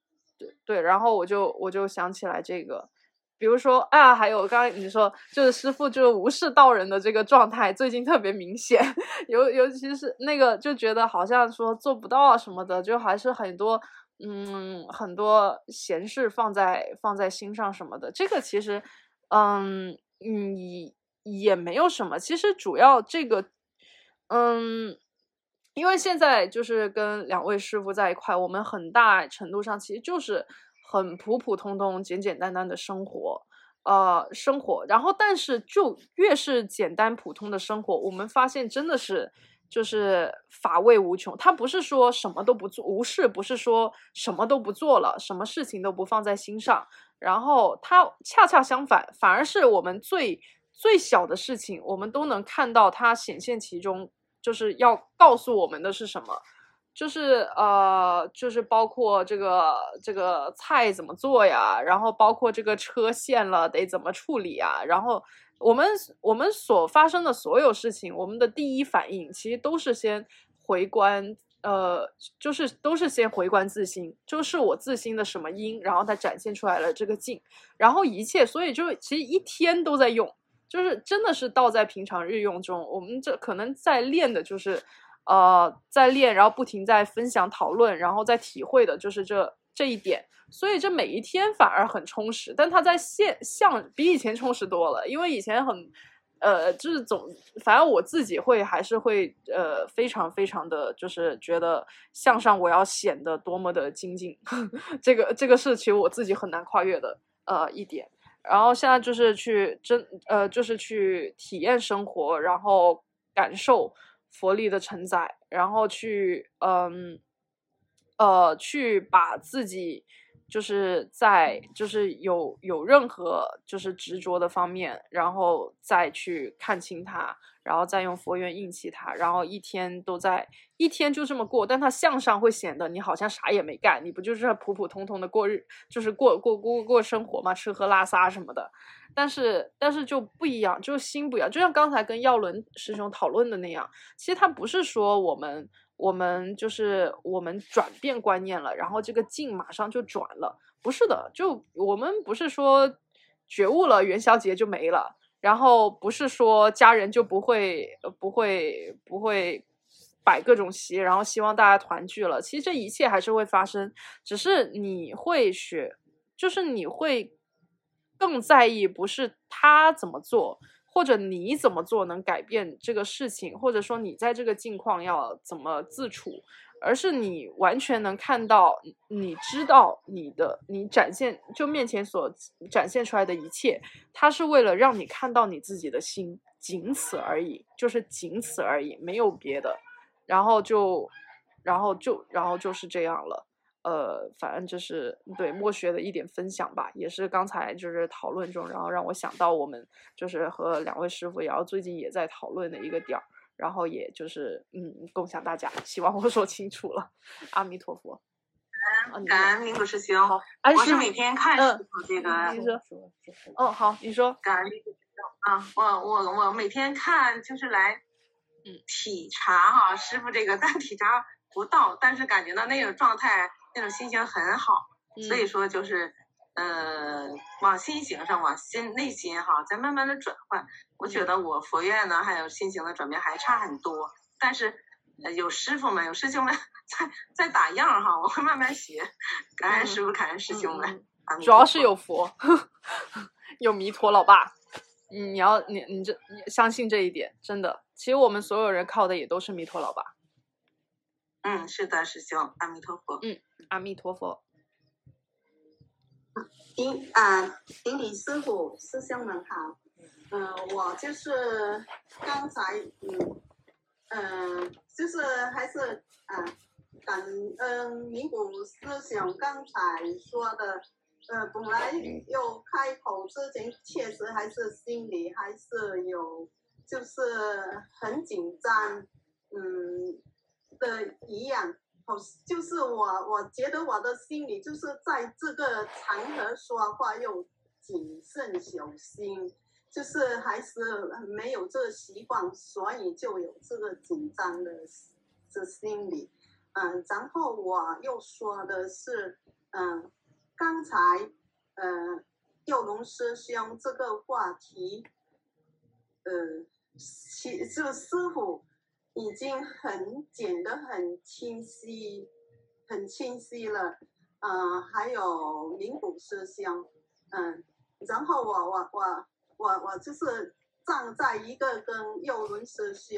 对对，然后我就我就想起来这个。比如说啊，还有刚才你说，就是师父就是无视道人的这个状态，最近特别明显，尤尤其是那个就觉得好像说做不到啊什么的，就还是很多嗯很多闲事放在放在心上什么的。这个其实嗯嗯也也没有什么，其实主要这个嗯。因为现在就是跟两位师傅在一块，我们很大程度上其实就是很普普通通、简简单单的生活，呃，生活。然后，但是就越是简单普通的生活，我们发现真的是就是乏味无穷。他不是说什么都不做，无视，不是说什么都不做了，什么事情都不放在心上。然后，他恰恰相反，反而是我们最最小的事情，我们都能看到它显现其中。就是要告诉我们的是什么，就是呃，就是包括这个这个菜怎么做呀，然后包括这个车陷了得怎么处理啊，然后我们我们所发生的所有事情，我们的第一反应其实都是先回观，呃，就是都是先回观自心，就是我自心的什么因，然后它展现出来了这个境，然后一切，所以就其实一天都在用。就是真的是倒在平常日用中，我们这可能在练的就是，呃，在练，然后不停在分享讨论，然后在体会的就是这这一点，所以这每一天反而很充实，但它在现象比以前充实多了，因为以前很，呃，就是总，反正我自己会还是会呃非常非常的就是觉得向上我要显得多么的精进，这个这个是其实我自己很难跨越的呃一点。然后现在就是去真呃，就是去体验生活，然后感受佛力的承载，然后去嗯呃去把自己就是在就是有有任何就是执着的方面，然后再去看清它，然后再用佛缘印起它，然后一天都在一天就这么过，但它向上会显得你好像啥也没干，你不就是普普通通的过日，就是过过过过生活嘛，吃喝拉撒什么的，但是但是就不一样，就心不一样，就像刚才跟耀伦师兄讨论的那样，其实他不是说我们我们就是我们转变观念了，然后这个境马上就转了，不是的，就我们不是说觉悟了元宵节就没了。然后不是说家人就不会不会不会摆各种席，然后希望大家团聚了。其实这一切还是会发生，只是你会学，就是你会更在意不是他怎么做，或者你怎么做能改变这个事情，或者说你在这个境况要怎么自处，而是你完全能看到，你知道你的你展现就面前所展现出来的一切，它是为了让你看到你自己的心，仅此而已，就是仅此而已，没有别的。然后就，然后就，然后就是这样了。呃，反正就是对默学的一点分享吧，也是刚才就是讨论中，然后让我想到我们就是和两位师傅，然后最近也在讨论的一个点儿。然后也就是嗯，共享大家，希望我说清楚了。阿弥陀佛， 感恩明祖师兄。 好， 我是每天看师傅这个。 嗯、你说。哦，好，你说。 感恩明祖师兄啊，我我我每天看就是来，嗯，体察哈、啊、师傅这个，但体察不到，但是感觉到那种状态，那种心情很好，嗯、所以说就是。呃，往心行上，往心内心哈，再慢慢的转换。我觉得我佛院呢，还有心情的转变还差很多。但是，呃，有师傅们、有师兄们在在打样哈，我会慢慢学。感恩师傅，感恩师兄们。 嗯嗯、主要是有佛，有弥陀老爸。嗯，你要你你这你相信这一点，真的。其实我们所有人靠的也都是弥陀老爸。 嗯，是的，师兄，阿弥陀佛。 嗯，阿弥陀佛。 顶啊，顶礼师傅，师兄们好。嗯、呃，我就是刚才嗯嗯、呃，就是还是啊、呃，感恩弥补师兄刚才说的。呃，本来又开口之前，确实还是心里还是有，就是很紧张，嗯的一样。就是我，我觉得我的心里就是在这个场合说话又谨慎小心，就是还是没有这个习惯，所以就有这个紧张的这心理。嗯，然后我又说的是，嗯， 刚才呃佑龙师兄这个话题，呃，其就师傅已经很讲得很清晰，很清晰了。呃，还有明古师兄，嗯、呃，然后我我我我我就是站在一个跟佑伦师兄，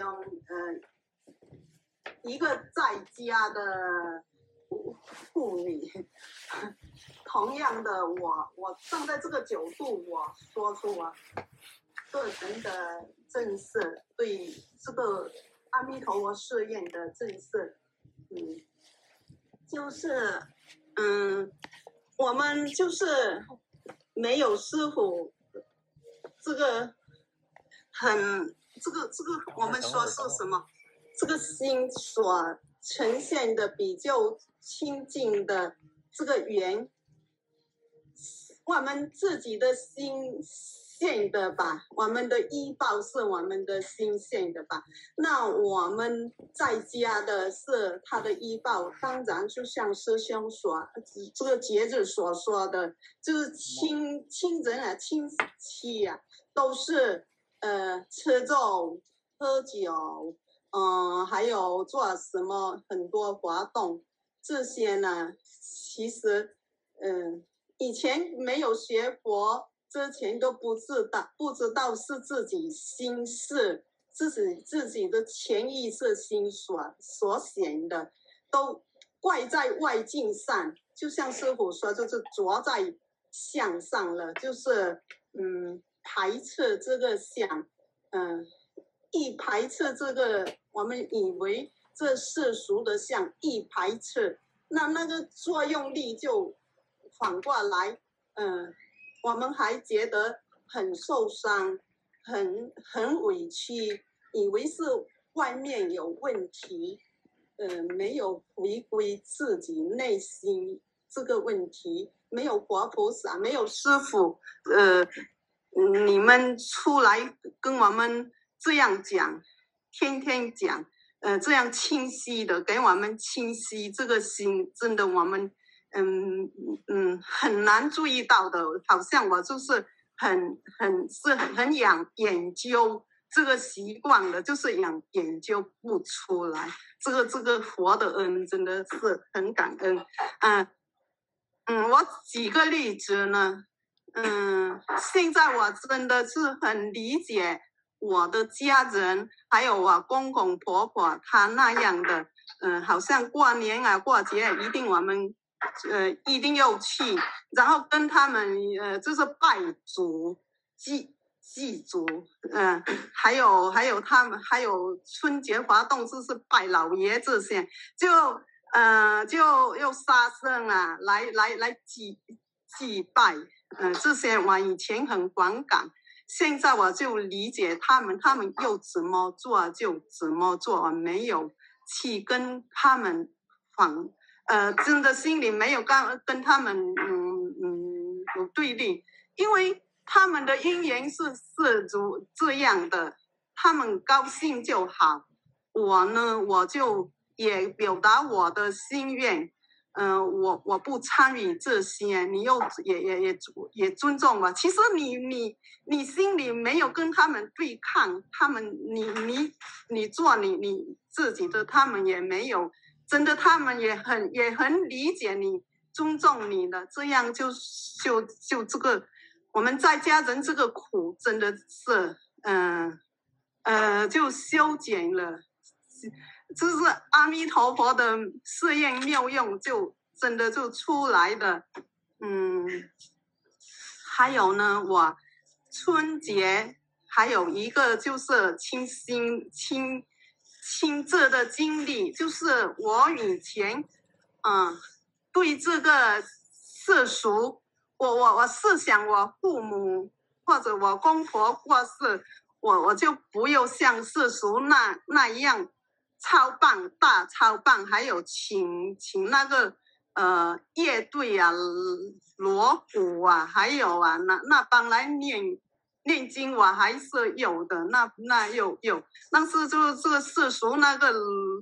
呃，一个在家的妇女，同样的我我站在这个角度，我说出我个人的正视，对这个阿弥陀佛誓愿的正视，嗯，就是嗯，我们就是没有师傅，这个很这个这个我们说是什么？这个心所呈现的比较清净的这个缘，我们自己的心现的吧，我们的依报是我们的心现的吧。那我们在家的是他的依报，当然就像师兄所这个节日所说的，就是亲亲人啊、亲戚啊，都是呃吃肉、喝酒，嗯、呃，还有做什么很多活动，这些呢，其实嗯、呃，以前没有学佛之前都不知道，不知道是自己心事，自己自己的潜意识心所所显的，都怪在外境上。就像师父说，就是着在相上了，就是嗯排斥这个相，嗯，一排斥这个，我们以为这世俗的相一排斥，那那个作用力就反过来，嗯。我们还觉得很受伤，很很委屈，以为是外面有问题，呃，没有回归自己内心这个问题，没有活菩萨，没有师父，呃，你们出来跟我们这样讲，天天讲，呃，这样清晰的给我们清晰这个心，真的我们。嗯嗯，很难注意到的，好像我就是很很是很很养研究这个习惯的，就是养研究不出来。这个这个佛的恩真的是很感恩。嗯嗯，我举个例子呢，嗯，现在我真的是很理解我的家人，还有我公公婆婆他那样的，嗯，好像过年啊过节一定我们。呃，一定要去，然后跟他们呃，就是拜祖、祭祭祖，嗯、呃，还有还有他们还有春节活动，就是拜老爷这些，就呃就要杀生啊，来来来祭祭拜，嗯、呃，这些我以前很反感，现在我就理解他们，他们要怎么做就怎么做，我没有去跟他们反。呃，真的心里没有跟跟他们嗯嗯有对立，因为他们的因缘是是如这样的，他们高兴就好。我呢，我就也表达我的心愿，嗯、呃，我我不参与这些，你又也也也也尊重我。其实你你你心里没有跟他们对抗，他们你你你做你你自己的，他们也没有。真的，他们也很也很理解你，尊重你的，这样就就就这个，我们在家人这个苦真的是，嗯 呃, 呃，就消减了，就是阿弥陀佛的誓愿妙用，就真的就出来的，嗯，还有呢，我春节还有一个就是清新清。亲自的经历，就是我以前，嗯，对这个世俗，我我我是想我父母或者我公婆过世，我我就不要像世俗那那样操办大操办，还有请请那个呃乐队啊、锣鼓啊，还有啊那那帮来念。念经我还是有的，那那有有，但是就这个世俗那个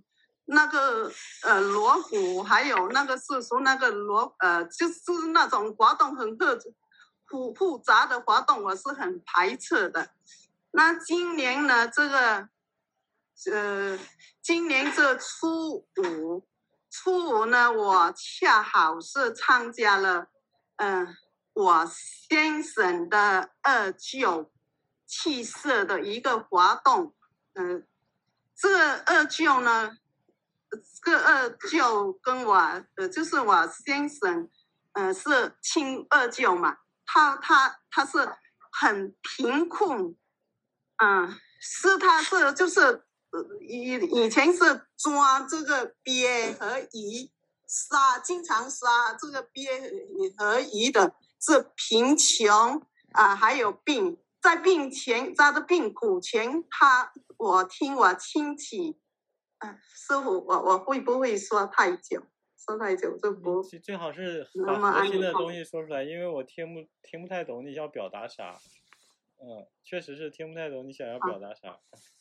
那个呃锣鼓，还有那个世俗那个锣呃，就是那种活动很复复复杂的活动，我是很排斥的。那今年呢，这个呃，今年这初五，初五呢，我恰好是参加了，嗯、呃，我先生的二舅去世的一个活动，嗯、呃，这二舅呢。这个二舅跟我，呃，就是我先生，呃，是亲二舅嘛。他他他是很贫困，嗯、呃，是他是就是呃以以前是抓这个鳖和鱼，杀经常杀这个鳖和鱼的，是贫穷啊、呃，还有病，在病前在的病苦前，他我听我亲戚。啊，师傅，我我会不会说太久？说太久就不。 最好是把核心的东西说出来，因为我听不听不太懂你要表达啥。嗯，确实是听不太懂你想要表达啥。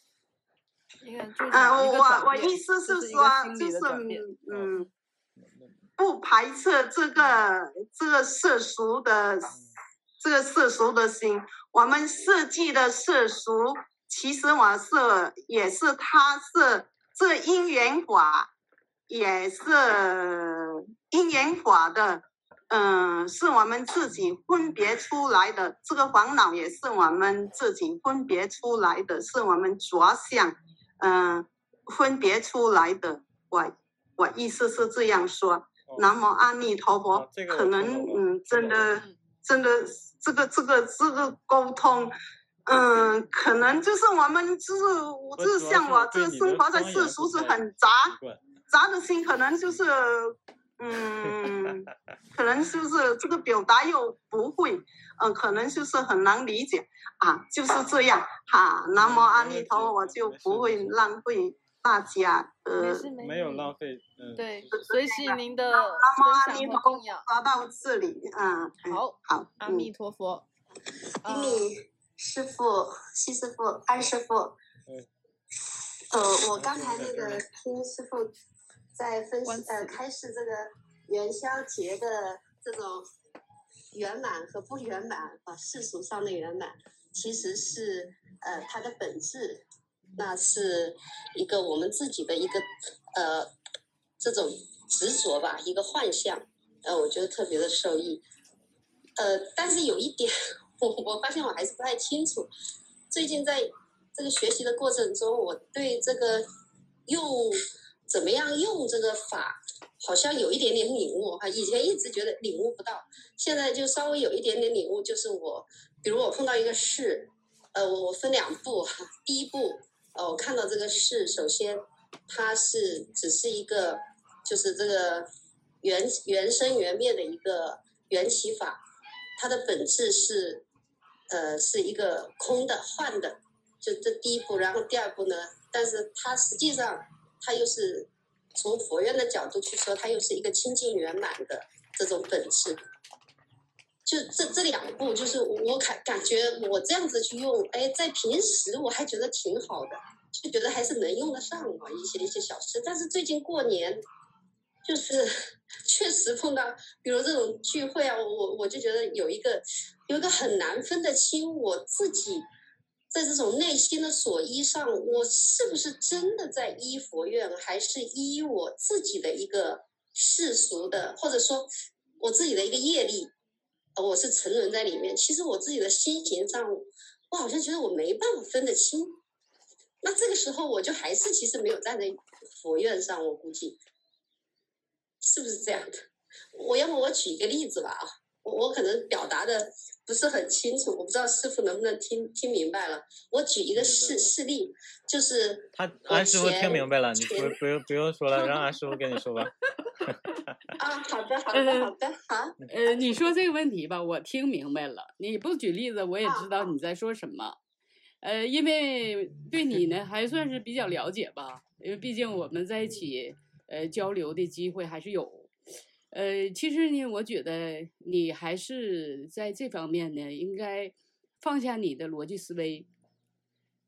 啊，我我意思是说，就是嗯，不排斥这个这个世俗的这个世俗的心，我们设计的世俗，其实我是也是他是。这因缘法也是因缘法的，嗯，是我们自己分别出来的。这个烦恼也是我们自己分别出来的，是我们着相，嗯，分别出来的。我我意思是这样说。哦、南无阿弥陀佛。哦这个、可能嗯，真的真的这个这个这个沟通。嗯，可能就是我们就是就是像我这生活在世俗是很杂杂的心，可能就是嗯，可能就是这个表达又不会，嗯、呃，可能就是很难理解啊，就是这样哈。南无阿弥陀佛，我就不会浪费大家呃， 没有浪费，嗯， 对，随喜您的南无阿弥陀佛， 供养， 说到这里，嗯， 好， 好， 阿弥陀佛， 给你。师傅，西师傅，安师傅， 嗯， 呃，我刚才那个听师傅在分析，呃，开始这个元宵节的这种圆满和不圆满啊，世俗上的圆满，其实是呃它的本质，那是一个我们自己的一个呃这种执着吧，一个幻象，呃，我觉得特别的受益，呃，但是有一点。我我发现我还是不太清楚，最近在这个学习的过程中，我对这个用怎么样用这个法，好像有一点点领悟哈。以前一直觉得领悟不到，现在就稍微有一点点领悟。就是我，比如我碰到一个事，呃，我我分两步哈。第一步，呃，我看到这个事，首先它是只是一个，就是这个原原生原灭的一个缘起法，它的本质是。呃，是一个空的、幻的，就这第一步。然后第二步呢，但是它实际上，它又是从佛院的角度去说，它又是一个清净圆满的这种本质。就这这两步，就是我感感觉我这样子去用，哎，在平时我还觉得挺好的，就觉得还是能用得上啊一些一些小事。但是最近过年，就是确实碰到，比如这种聚会啊，我我就觉得有一个。有一个很难分得清我自己在这种内心的所依上，我是不是真的在依佛院，还是依我自己的一个世俗的，或者说我自己的一个业力，我是沉沦在里面。其实我自己的心情上，我好像觉得我没办法分得清。那这个时候我就还是其实没有站在佛院上，我估计是不是这样的？我要么我举一个例子吧啊。我可能表达的不是很清楚，我不知道师傅能不能听听明白了。我举一个事事例，就是他安师傅听明白了，你不不用不用说了，让安师傅跟你说吧。 啊，好的好的好的好。 呃，你说这个问题吧，我听明白了。你不举例子，我也知道你在说什么。呃，因为对你呢还算是比较了解吧，因为毕竟我们在一起呃交流的机会还是有。呃，其实呢，我觉得你还是在这方面呢，应该放下你的逻辑思维，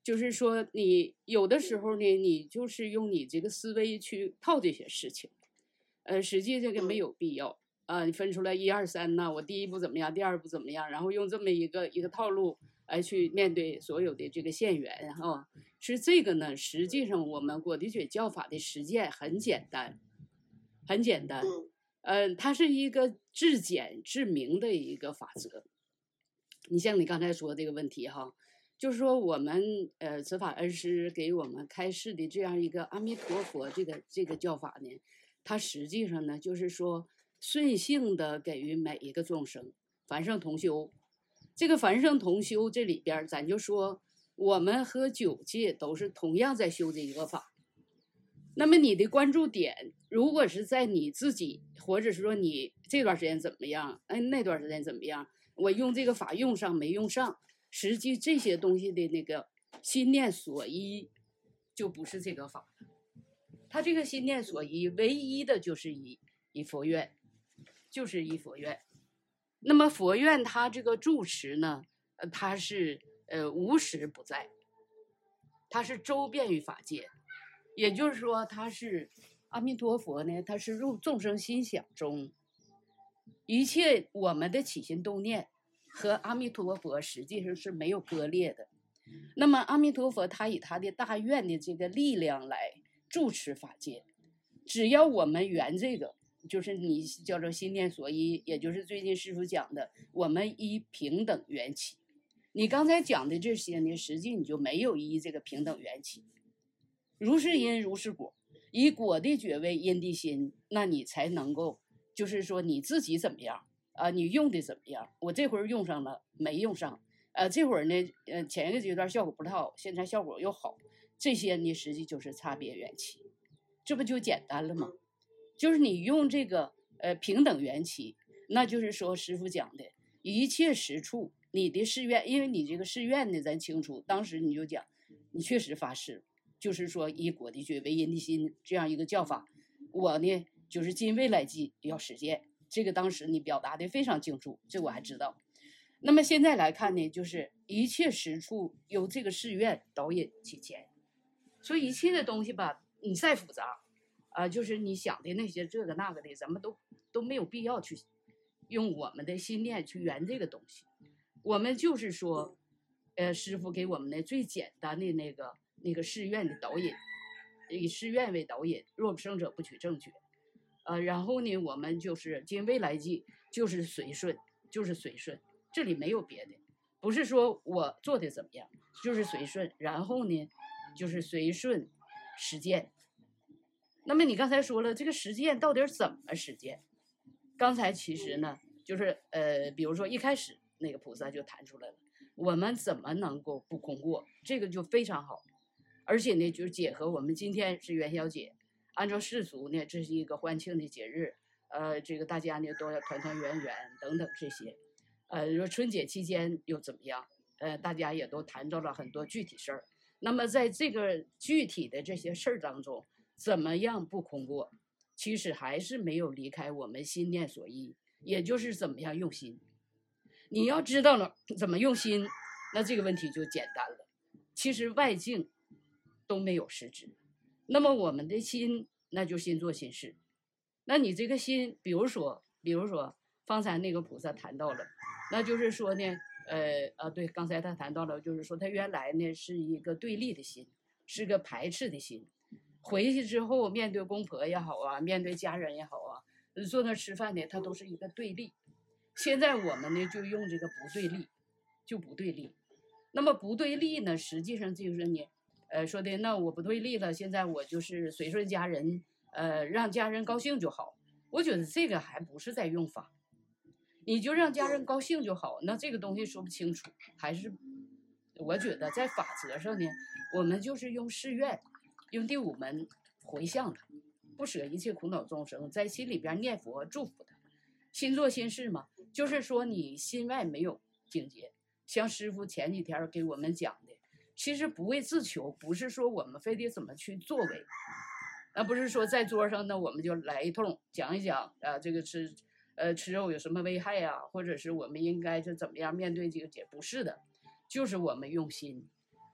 就是说你有的时候呢，你就是用你这个思维去套这些事情，呃，实际这个没有必要啊、呃。你分出来一二三呢，我第一步怎么样，第二步怎么样，然后用这么一个一个套路来去面对所有的这个现缘哈。是这个呢，实际上我们果地觉教法的实践很简单，很简单，呃，它是一个至简至明的一个法则。你像你刚才说这个问题哈。就是说，我们呃慈法恩师给我们开示的这样一个阿弥陀佛这个这个教法呢，它实际上呢就是说顺性的给予每一个众生凡圣同修。这个凡圣同修这里边，咱就说我们和九界都是同样在修这一个法。那么你的关注点，如果是在你自己，或者是说你这段时间怎么样，哎，那段时间怎么样，我用这个法用上没用上。实际这些东西的那个心念所依，就不是这个法。他这个心念所依，唯一的就是一一佛愿，就是一佛愿。那么佛愿它这个住持呢，呃，它是呃无时不在，它是周遍于法界，也就是说，它是阿弥陀佛呢，它是入众生心想中，一切我们的起心动念。和阿弥陀佛实际上是没有割裂的。那么阿弥陀佛他以他的大愿的这个力量来住持法界，只要我们圆这个，就是你叫做心念所依，也就是最近师父讲的，我们依平等缘起。你刚才讲的这些呢，实际你就没有依这个平等缘起，如是因如是果，以果的觉为因的心，那你才能够就是说你自己怎么样啊，你用的怎么样？我这会儿用上了，没用上，呃，这会儿呢，呃，前一个阶段效果不太好，现在效果又好，这些呢，实际就是差别缘起，这不就简单了吗？就是你用这个呃平等缘起，那就是说师父讲的一切实处，你的誓愿，因为你这个誓愿呢，咱清楚，当时你就讲，你确实发誓，就是说以果的觉为因的心这样一个教法，我呢就是今未来际要实践。这个当时你表达的非常清楚，这我还知道。那么现在来看呢，就是一切实处由这个誓愿导引其前，所以一切的东西吧，你再复杂啊、呃，就是你想的那些这个那个的，咱们都都没有必要去用我们的心念去圆这个东西。我们就是说，呃，师父给我们的最简单的那个那个誓愿的导引，以誓愿为导引，若不生者不取正觉。呃，然后呢，我们就是今未来际，就是随顺，就是随顺，这里没有别的，不是说我做的怎么样，就是随顺，然后呢，就是随顺实践。那么你刚才说了，这个实践到底怎么实践？刚才其实呢，就是呃，比如说一开始那个菩萨就谈出来了，我们怎么能够不空过？这个就非常好，而且呢，就是结合我们今天是元宵节。按照世俗呢，这是一个欢庆的节日，呃，这个大家呢都要团团圆圆等等这些，呃，说春节期间又怎么样？呃，大家也都谈到了很多具体事儿。那么在这个具体的这些事儿当中，怎么样不空过？其实还是没有离开我们心念所依，也就是怎么样用心。你要知道了怎么用心，那这个问题就简单了。其实外境都没有实质。那么我们的心，那就心做心事。那你这个心，比如说，比如说，方才那个菩萨谈到了，那就是说呢，呃啊，对，刚才他谈到了，就是说他原来呢是一个对立的心，是个排斥的心。回去之后，面对公婆也好啊，面对家人也好啊，坐那吃饭呢，他都是一个对立。现在我们呢就用这个不对立，就不对立。那么不对立呢，实际上就是你。呃，说的那我不对立了，现在我就是随顺家人，呃，让家人高兴就好。我觉得这个还不是在用法，你就让家人高兴就好。那这个东西说不清楚，还是我觉得在法则上呢，我们就是用誓愿，用第五门回向他，不舍一切苦恼众生，在心里边念佛祝福他，心做心事嘛，就是说你心外没有境界。像师父前几天给我们讲的。其实不为自求，不是说我们非得怎么去作为，那不是说在桌上呢我们就来一通讲一讲啊，这个吃呃吃肉有什么危害呀、啊，或者是我们应该是怎么样面对这个节，不是的，就是我们用心，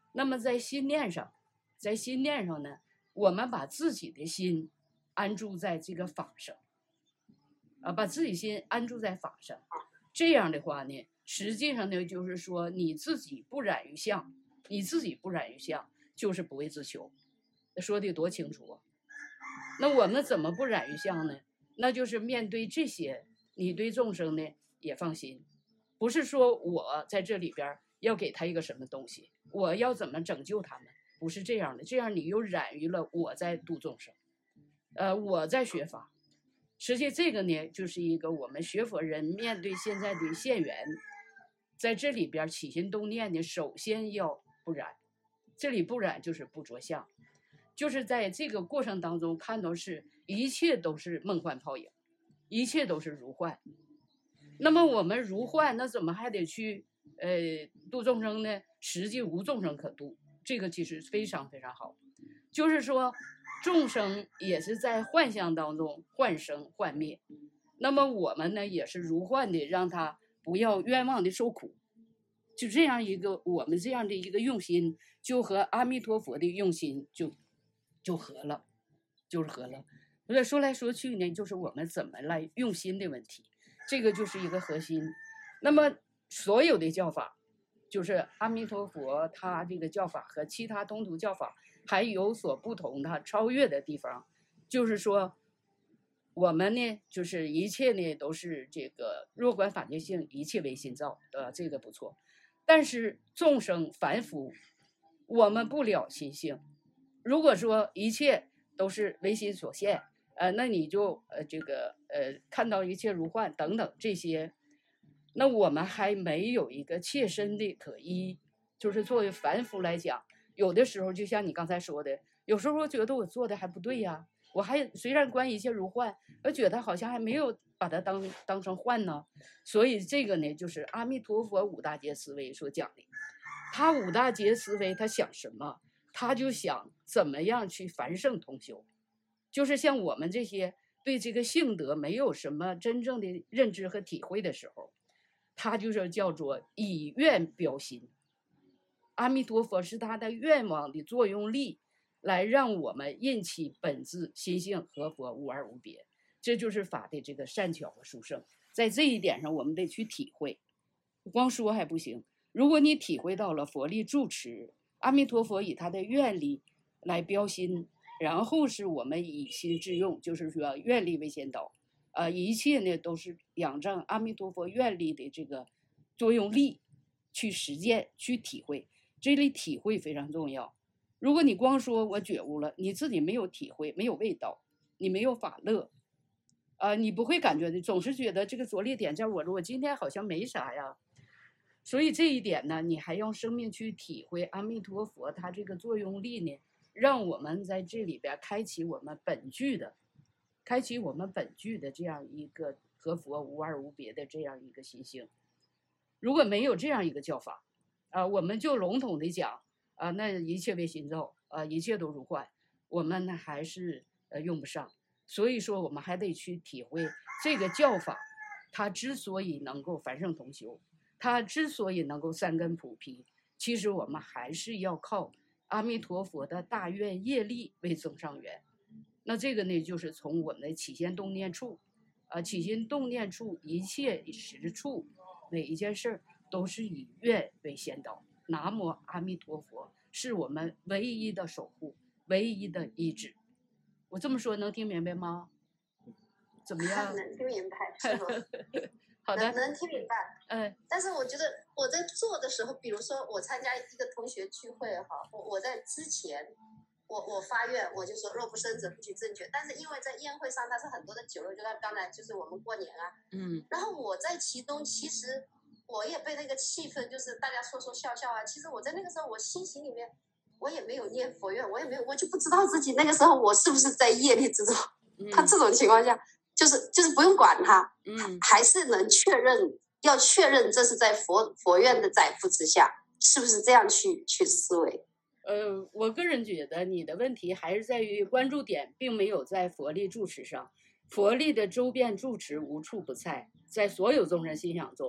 那么在心念上，在心念上呢，我们把自己的心安住在这个法上，啊，把自己心安住在法上。这样的话呢，实际上呢，就是说你自己不染于相，你自己不染于相，就是不为自求。说的多清楚啊！那我们怎么不染于相呢？那就是面对这些，你对众生呢也放心，不是说我在这里边要给他一个什么东西，我要怎么拯救他们，不是这样的。这样你又染于了我在度众生，呃，我在学法。实际这个呢，就是一个我们学佛人面对现在的现缘，在这里边起心动念呢，首先要不染。这里不染就是不着相。就是在这个过程当中看到是一切都是梦幻泡影，一切都是如幻。那么我们如幻，那怎么还得去呃度众生呢？实际无众生可度，这个其实非常非常好。就是说众生也是在幻象当中幻生幻灭，那么我们呢也是如幻的，让他不要冤枉的受苦。就这样一个我们这样的一个用心，就和阿弥陀佛的用心就就合了，就是合了。所以说来说去呢，就是我们怎么来用心的问题，这个就是一个核心。那么所有的教法，就是阿弥陀佛他这个教法和其他通途教法还有所不同，它超越的地方，就是说我们呢，就是一切呢都是这个若观法界性，一切为心造，呃，这个不错。但是众生凡夫，我们不了心性。如果说一切都是唯心所现，呃，那你就呃这个呃看到一切如幻等等这些，那我们还没有一个切身的可依。就是作为凡夫来讲，有的时候就像你刚才说的，有时候我觉得我做的还不对呀，我还虽然观一切如幻，我觉得好像还没有把它当当成幻呢。所以这个呢，就是阿弥陀佛五大劫思维所讲的。他五大劫思维，他想什么？他就想怎么样去凡圣同修，就是像我们这些对这个性德没有什么真正的认知和体会的时候，他就是叫做以愿标心。阿弥陀佛是他的愿望的作用力，来让我们印起本自心性和佛无二无别。这就是法的这个善巧和殊胜，在这一点上我们得去体会，光说还不行。如果你体会到了佛力住持，阿弥陀佛以他的愿力来标心，然后是我们以心致用，就是说愿力为先导，呃，一切呢都是仰仗阿弥陀佛愿力的这个作用力去实践去体会，这里体会非常重要。如果你光说我觉悟了，你自己没有体会，没有味道，你没有法乐，呃，你不会感觉的，总是觉得这个着力点在我这，我今天好像没啥呀。所以这一点呢，你还用生命去体会阿弥陀佛他这个作用力呢，让我们在这里边开启我们本具的，开启我们本具的这样一个和佛无二无别的这样一个心性。如果没有这样一个教法，啊、呃，我们就笼统的讲啊、呃，那一切为心造，啊、呃，一切都如幻，我们呢还是呃用不上。所以说，我们还得去体会这个教法，它之所以能够凡圣同修。他之所以能够三根普披，其实我们还是要靠阿弥陀佛的大愿业力为增上缘。那这个呢，就是从我们的起心动念处，啊、呃，起心动念处一切实处，每一件事儿都是以愿为先导。南无阿弥陀佛是我们唯一的守护，唯一的医治。我这么说能听明白吗？怎么样？ 能听明白，师傅。 好的， 能能听明白。 嗯， 但是我觉得我在做的时候，比如说我参加一个同学聚会哈，我我在之前，我我发愿，我就说若不生者不取正觉。但是因为在宴会上，它是很多的酒肉，就像刚才就是我们过年啊， 嗯， 然后我在其中，其实我也被那个气氛，就是大家说说笑笑啊。其实我在那个时候，我心情里面，我也没有念佛愿，我也没有，我就不知道自己那个时候我是不是在业力之中。 嗯、 他这种情况下。就是就是不用管他， 嗯， 还是能确认，要确认这是在佛佛院的载负之下，是不是这样去去思维？ 呃，我个人觉得你的问题还是在于关注点并没有在佛力住持上，佛力的周遍住持无处不在，在所有众生心想中，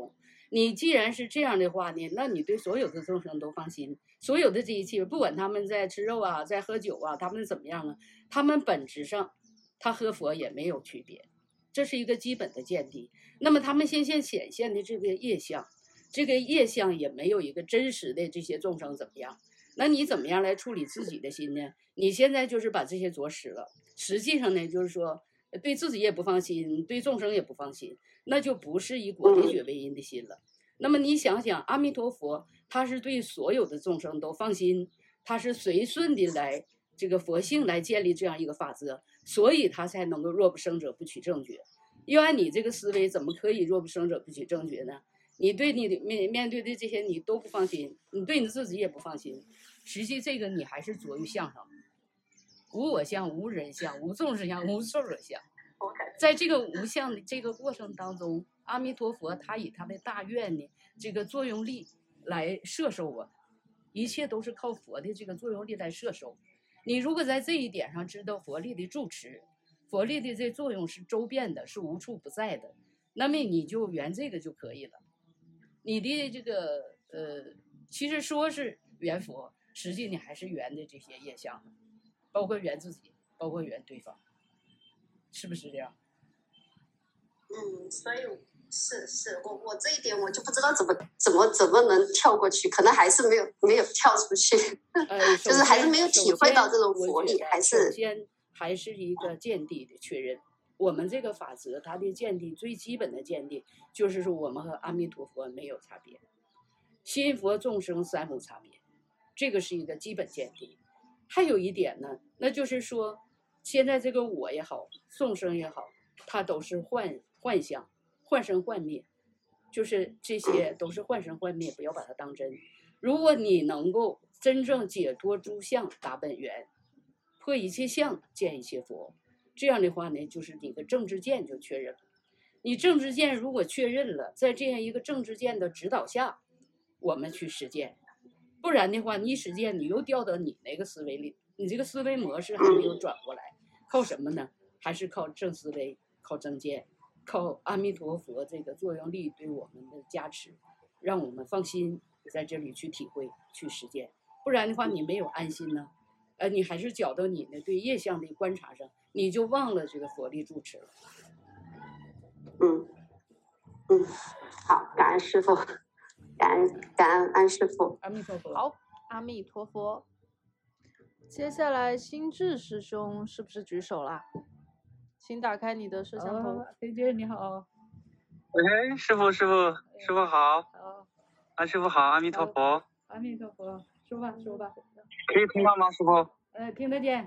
你既然是这样的话呢，那你对所有的众生都放心，所有的这一切，不管他们在吃肉啊，在喝酒啊，他们怎么样啊，他们本质上他和佛也没有区别，这是一个基本的见地。那么他们现现显现的这个业相，这个业相也没有一个真实的这些众生怎么样，那你怎么样来处理自己的心呢？你现在就是把这些着实了，实际上呢，就是说对自己也不放心，对众生也不放心，那就不是以果结觉为因的心了。那么你想想，阿弥陀佛他是对所有的众生都放心，他是随顺的来这个佛性来建立这样一个法则，所以他才能够若不生者不取正觉。要按你这个思维，怎么可以若不生者不取正觉呢？你对你的面面对的这些你都不放心，你对你自己也不放心，实际这个你还是着于相上，无我相、无人相、无众生相、无寿者相。在这个无相的这个过程当中，阿弥陀佛他以他的大愿呢这个作用力来摄受我，一切都是靠佛的这个作用力来摄受。你如果在这一点上知道佛力的住持，佛力的这作用是周遍的，是无处不在的，那么你就圆这个就可以了。你的这个呃，其实说是圆佛，实际你还是圆的这些业相，包括圆自己，包括圆对方，是不是这样？ 嗯，所以是是，我我这一点我就不知道怎么怎么怎么能跳过去，可能还是没有没有跳出去， 呃、 就是还是没有体会到这种佛力，还是首先还是一个见地的确认。我们这个法则，它的见地最基本的见地就是说，我们和阿弥陀佛没有差别，心佛众生三无差别，这个是一个基本见地。还有一点呢，那就是说，现在这个我也好，众生也好，它都是幻幻象，幻生幻灭，就是这些都是幻生幻灭，不要把它当真。如果你能够真正解脱诸相达本源，破一切相见一切佛，这样的话呢，就是你的正知见就确认了。你正知见如果确认了，在这样一个正知见的指导下，我们去实践，不然的话，你一实践你又掉到你那个思维里，你这个思维模式还没有转过来，靠什么呢？还是靠正思维，靠正见，靠阿弥陀佛这个作用力对我们的加持，让我们放心在这里去体会去实践。不然的话，你没有安心呢，呃，你还是搅到你的对业相的观察上，你就忘了这个佛力住持了。 嗯嗯，好，感恩师父，感恩感恩安师父， 阿弥陀佛。 好，阿弥陀佛。接下来心智师兄是不是举手啦？请打开你的摄像头。 飞姐你好。 喂，师父师父师父好。 好。 啊，师父好，阿弥陀佛。 阿弥陀佛，说吧说吧。 可以听到吗，师父？ 呃，听得见。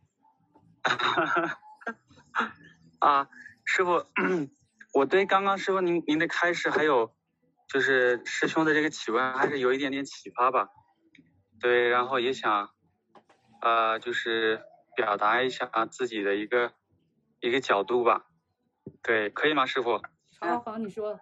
啊，师父，我对刚刚师父您您的开示，还有就是师兄的这个启问，还是有一点点启发吧。对，然后也想，呃，就是表达一下自己的一个一个角度吧。对，可以吗，师父？ 好好，你说。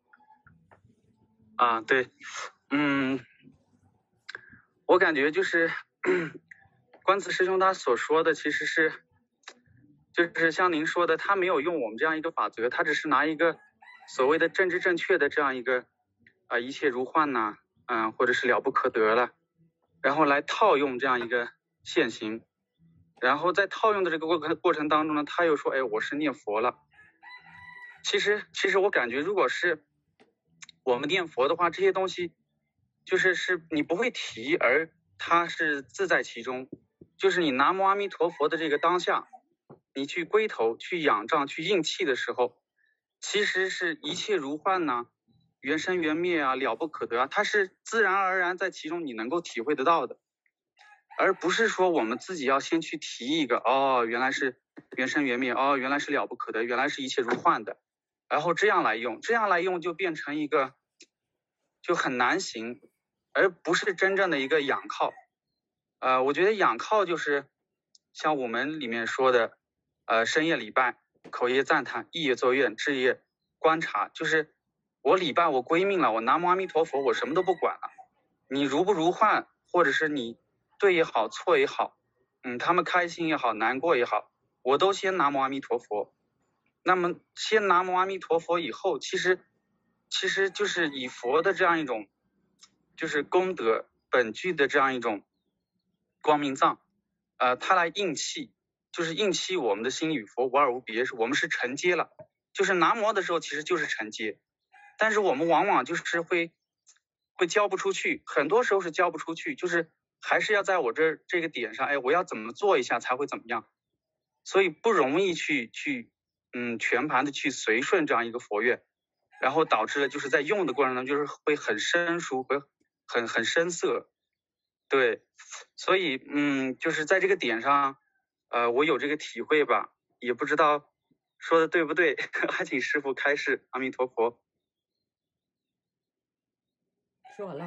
啊，对，嗯，我感觉就是观自师兄他所说的，其实是。就是像您说的，他没有用我们这样一个法则，他只是拿一个所谓的政治正确的这样一个啊、呃、一切如幻呐、啊，嗯，或者是了不可得了，然后来套用这样一个现行，然后在套用的这个过过程当中呢，他又说，哎，我是念佛了。其实，其实我感觉，如果是我们念佛的话，这些东西就是是你不会提，而它是自在其中，就是你南无阿弥陀佛的这个当下。你去归头、去仰仗、去应气的时候，其实是一切如幻呐、啊，缘生缘灭啊，了不可得啊，它是自然而然在其中你能够体会得到的，而不是说我们自己要先去提一个哦，原来是缘生缘灭，哦，原来是了不可得，原来是一切如幻的，然后这样来用，这样来用就变成一个就很难行，而不是真正的一个仰靠。呃，我觉得仰靠就是像我们里面说的。呃，深夜礼拜，口业赞叹，意业作愿，智业观察，就是我礼拜，我归命了，我南无阿弥陀佛，我什么都不管了。你如不如幻，或者是你对也好，错也好，嗯，他们开心也好，难过也好，我都先南无阿弥陀佛。那么先南无阿弥陀佛以后，其实其实就是以佛的这样一种，就是功德本具的这样一种光明藏，呃，它来应气，就是应气我们的心与佛无二无别，我们是承接了，就是南无的时候其实就是承接，但是我们往往就是会会交不出去，很多时候是交不出去，就是还是要在我这这个点上，哎，我要怎么做一下才会怎么样，所以不容易去去嗯全盘的去随顺这样一个佛愿，然后导致了就是在用的过程中就是会很生疏，会很很生涩，对，所以嗯就是在这个点上，呃我有这个体会吧，也不知道说的对不对，还请师父开示，阿弥陀佛。 说完了，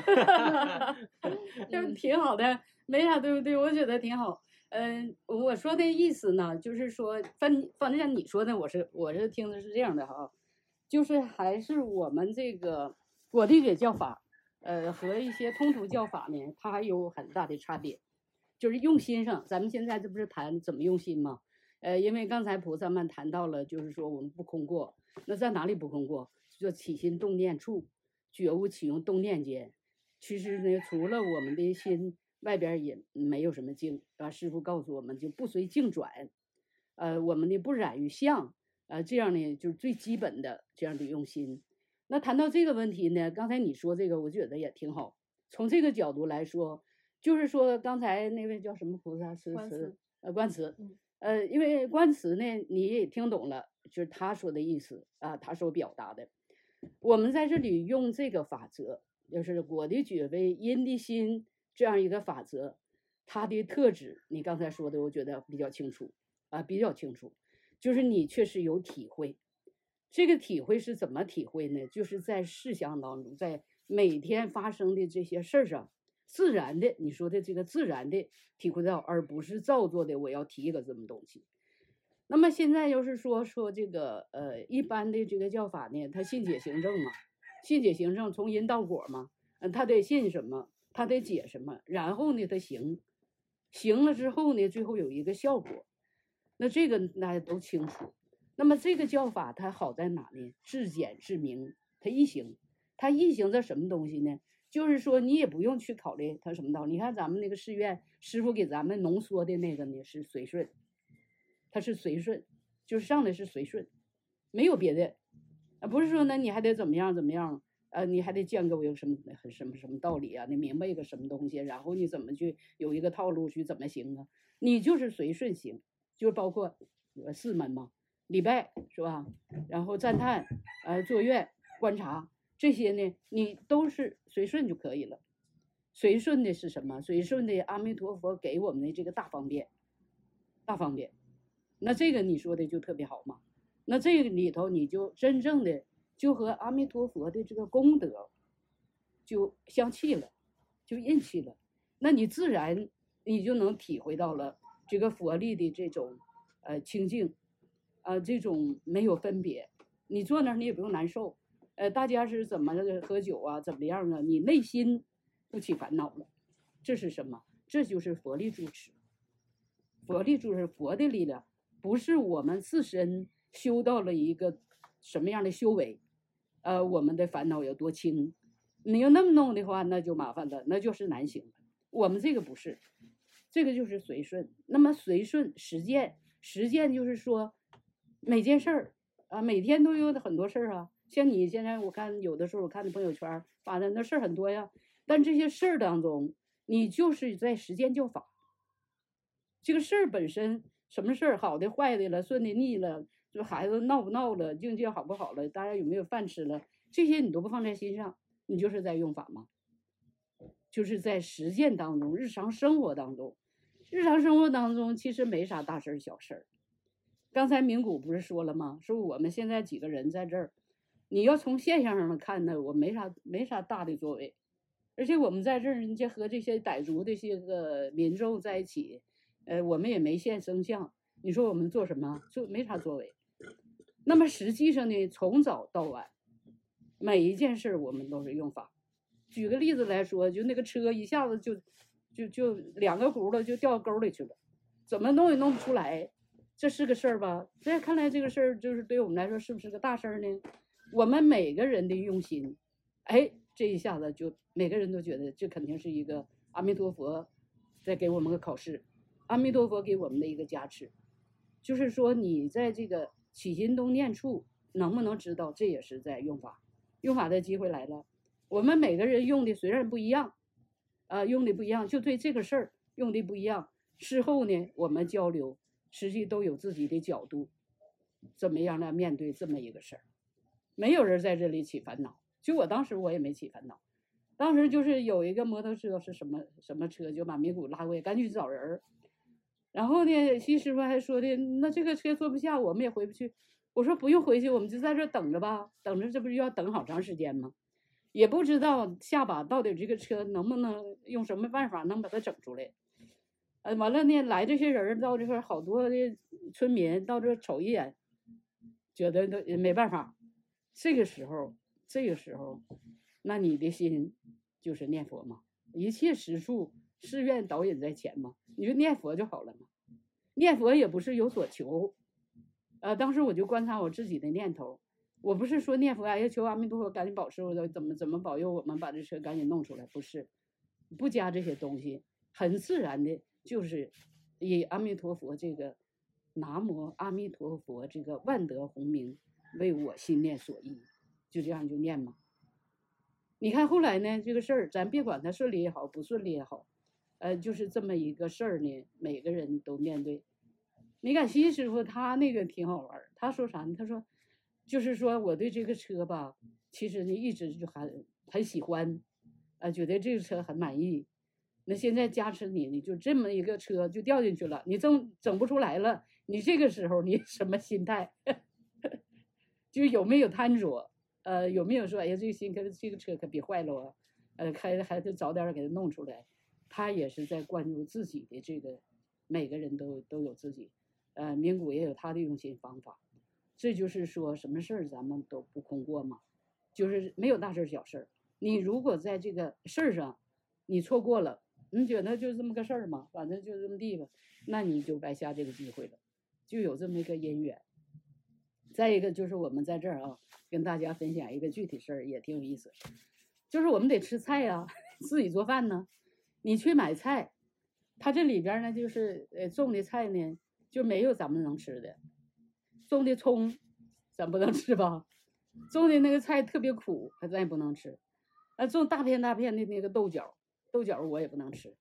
就是挺好的，没啥对不对？我觉得挺好。嗯、呃，我说的意思呢，就是说，反反正你说的，我是我是听的是这样的哈，就是还是我们这个果地觉教法，呃，和一些通途教法呢，它还有很大的差别，就是用心上。咱们现在这不是谈怎么用心吗？呃，因为刚才菩萨们谈到了，就是说我们不空过，那在哪里不空过？就起心动念处。觉悟启用动念间，其实呢，除了我们的心，外边也没有什么境啊。师父告诉我们，就不随境转，呃，我们呢不染于相，呃，这样呢就是最基本的这样的用心。那谈到这个问题呢，刚才你说这个，我觉得也挺好。从这个角度来说，就是说刚才那位叫什么菩萨是是呃观慈，呃，因为观慈呢你也听懂了，就是他说的意思啊，他所表达的。我们在这里用这个法则，就是果的觉为因的心这样一个法则，它的特质，你刚才说的，我觉得比较清楚啊，比较清楚，就是你确实有体会。这个体会是怎么体会呢？就是在事项当中，在每天发生的这些事儿上，自然的，你说的这个自然的体会到，而不是造作的我要提一个这么东西。那么现在要是说说这个呃一般的这个教法呢，他信解行证嘛，信解行证从因到果嘛，嗯，他得信什么，他得解什么，然后呢他行，行了之后呢，最后有一个效果，那这个大家都清楚。那么这个教法它好在哪呢？至简至明，它易行，它易行的什么东西呢？就是说你也不用去考虑它什么道理。你看咱们那个寺院师傅给咱们浓缩的那个呢是随顺。它是随顺，就是上来是随顺，没有别的，啊，不是说呢你还得怎么样怎么样，呃，你还得建构一个什么什么什么道理啊，你明白一个什么东西，然后你怎么去有一个套路去怎么行啊？你就是随顺行，就包括呃四门嘛，礼拜是吧？然后赞叹，呃，坐月观察这些呢，你都是随顺就可以了。随顺的是什么？随顺的阿弥陀佛给我们的这个大方便，大方便。那这个你说的就特别好嘛，那这个里头你就真正的就和阿弥陀佛的这个功德就相契了，就印气了，那你自然你就能体会到了这个佛力的这种呃清净，呃这种没有分别，你坐那儿你也不用难受，呃大家是怎么喝酒啊怎么样啊，你内心不起烦恼了，这是什么？这就是佛力住持，佛力住持佛的力量。不是我们自身修到了一个什么样的修为，呃，我们的烦恼有多轻。你要那么弄的话，那就麻烦了，那就是难行了。我们这个不是，这个就是随顺。那么随顺实践，实践就是说每件事儿啊，每天都有很多事儿啊。像你现在我看有的时候我看的朋友圈发的那事儿很多呀，但这些事儿当中，你就是在实践教法。这个事儿本身。什么事儿好的坏的了，顺的逆了，就孩子闹不闹了，境界好不好了，大家有没有饭吃了，这些你都不放在心上，你就是在用法吗？就是在实践当中，日常生活当中，日常生活当中其实没啥大事小事。刚才明谷不是说了吗？说我们现在几个人在这儿，你要从现象上看呢，我没啥没啥大的作为，而且我们在这儿，人家和这些傣族的这些个民众在一起。呃，我们也没现生相，你说我们做什么？做没啥作为。那么实际上呢，从早到晚，每一件事我们都是用法。举个例子来说，就那个车一下子就就就两个轱辘就掉沟里去了，怎么弄也弄不出来，这是个事儿吧？在看来这个事儿就是对我们来说是不是个大事儿呢？ 我们每个人的用心，哎，这一下子就每个人都觉得这肯定是一个阿弥陀佛在给我们个考试，阿弥陀佛给我们的一个加持，就是说你在这个起心动念处能不能知道，这也是在用法。用法的机会来了，我们每个人用的虽然不一样，呃，用的不一样，就对这个事儿用的不一样。事后呢，我们交流，实际都有自己的角度，怎么样来面对这么一个事儿？没有人在这里起烦恼，就我当时我也没起烦恼，当时就是有一个摩托车是什么什么车，就把米谷拉过来，赶紧找人儿。然后呢，西师傅还说的，那这个车坐不下，我们也回不去。我说不用回去，我们就在这等着吧，等着这不是要等好长时间吗？也不知道下把到底这个车能不能用什么办法能把它整出来。呃，完了呢，来这些人到这块，好多的村民到这瞅一眼，觉得都没办法。这个时候，这个时候，那你的心就是念佛嘛，一切实处誓愿导引在前嘛，你就念佛就好了嘛。念佛也不是有所求。呃，当时我就观察我自己的念头，我不是说念佛哎呀求阿弥陀佛赶紧保佑我，怎么怎么保佑我们把这车赶紧弄出来，不是，不加这些东西，很自然的就是以阿弥陀佛这个南无阿弥陀佛这个万德洪名为我心念所依，就这样就念嘛。你看后来呢，这个事儿咱别管它顺利也好，不顺利也好，呃，就是这么一个事儿呢，每个人都面对。梅感西师傅他那个挺好玩，他说啥呢？他说，就是说我对这个车吧，其实呢一直就很很喜欢，啊、呃，觉得这个车很满意。那现在加持你，你就这么一个车就掉进去了，你整整不出来了，你这个时候你什么心态？就有没有贪着？呃，有没有说，哎呀，这个心可这个车可别坏了啊？呃，还还得早点给它弄出来。他也是在关注自己的这个，每个人都都有自己。呃，名古也有他的用心方法，这就是说什么事儿咱们都不空过嘛，就是没有大事小事儿。你如果在这个事儿上你错过了，你觉得就这么个事儿嘛，反正就这么地吧，那你就白瞎这个机会了，就有这么一个因缘。再一个就是我们在这儿啊，跟大家分享一个具体事儿，也挺有意思，就是我们得吃菜呀、啊，自己做饭呢，你去买菜，它这里边呢就是呃种的菜呢。就没有咱们能吃的，种的葱，咱不能吃吧？种的那个菜特别苦，咱也不能吃。啊，种大片大片的那个豆角，豆角我也不能吃。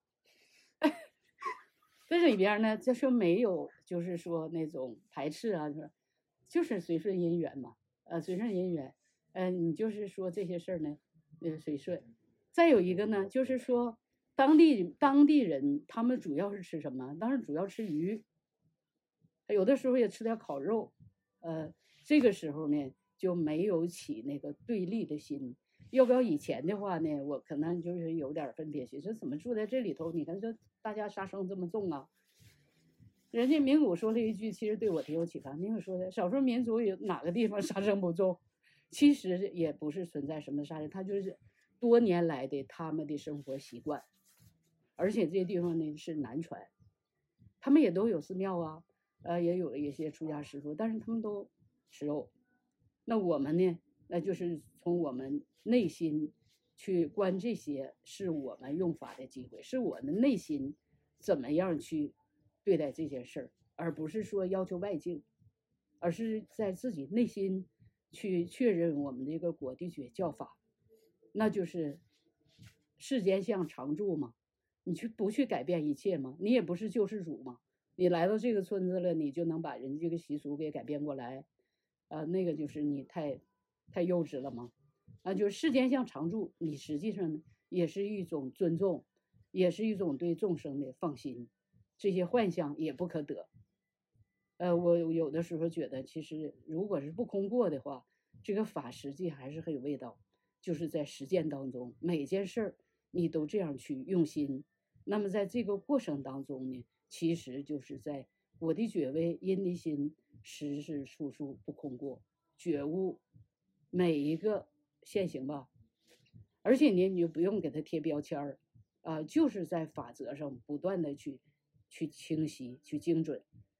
这里边呢，就说没有，就是说那种排斥啊，就是就是随顺因缘嘛，呃，随顺因缘，呃，你就是说这些事儿呢，呃，随顺。再有一个呢，就是说当地当地人他们主要是吃什么？当然主要吃鱼。有的时候也吃点烤肉，呃，这个时候呢就没有起那个对立的心。要不要以前的话呢，我可能就是有点分别心，说怎么住在这里头？你看这大家杀生这么重啊！人家名古说了一句，其实对我挺有启发。名古说的，少数民族有哪个地方杀生不重？其实也不是存在什么杀生，他就是多年来的他们的生活习惯，而且这些地方呢是南传，他们也都有寺庙啊。呃，也有一些出家师傅，但是他们都吃肉。那我们呢？那就是从我们内心去观这些，是我们用法的机会，是我们内心怎么样去对待这件事儿，而不是说要求外境，而是在自己内心去确认我们这个果地觉教法，那就是世间相常住嘛。你去不去改变一切嘛？你也不是救世主嘛。你来到这个村子了，你就能把人这个习俗给改变过来，啊、呃，那个就是你太太幼稚了嘛，啊，就是世间相常住，你实际上也是一种尊重，也是一种对众生的放心，这些幻象也不可得。呃，我有的时候觉得，其实如果是不空过的话，这个法实际还是很有味道，就是在实践当中，每件事儿你都这样去用心，那么在这个过程当中呢，其实就是在我的觉位因的心时时处处不空过，觉悟每一个现行吧，而且呢你就不用给它贴标签儿啊、呃，就是在法则上不断的去去清晰去精准，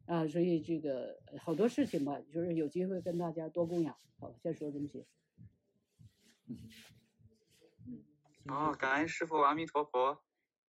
啊，所以这个好多事情吧，就是有机会跟大家多供养。好，先说这么些。 哦，感恩师父，阿弥陀佛。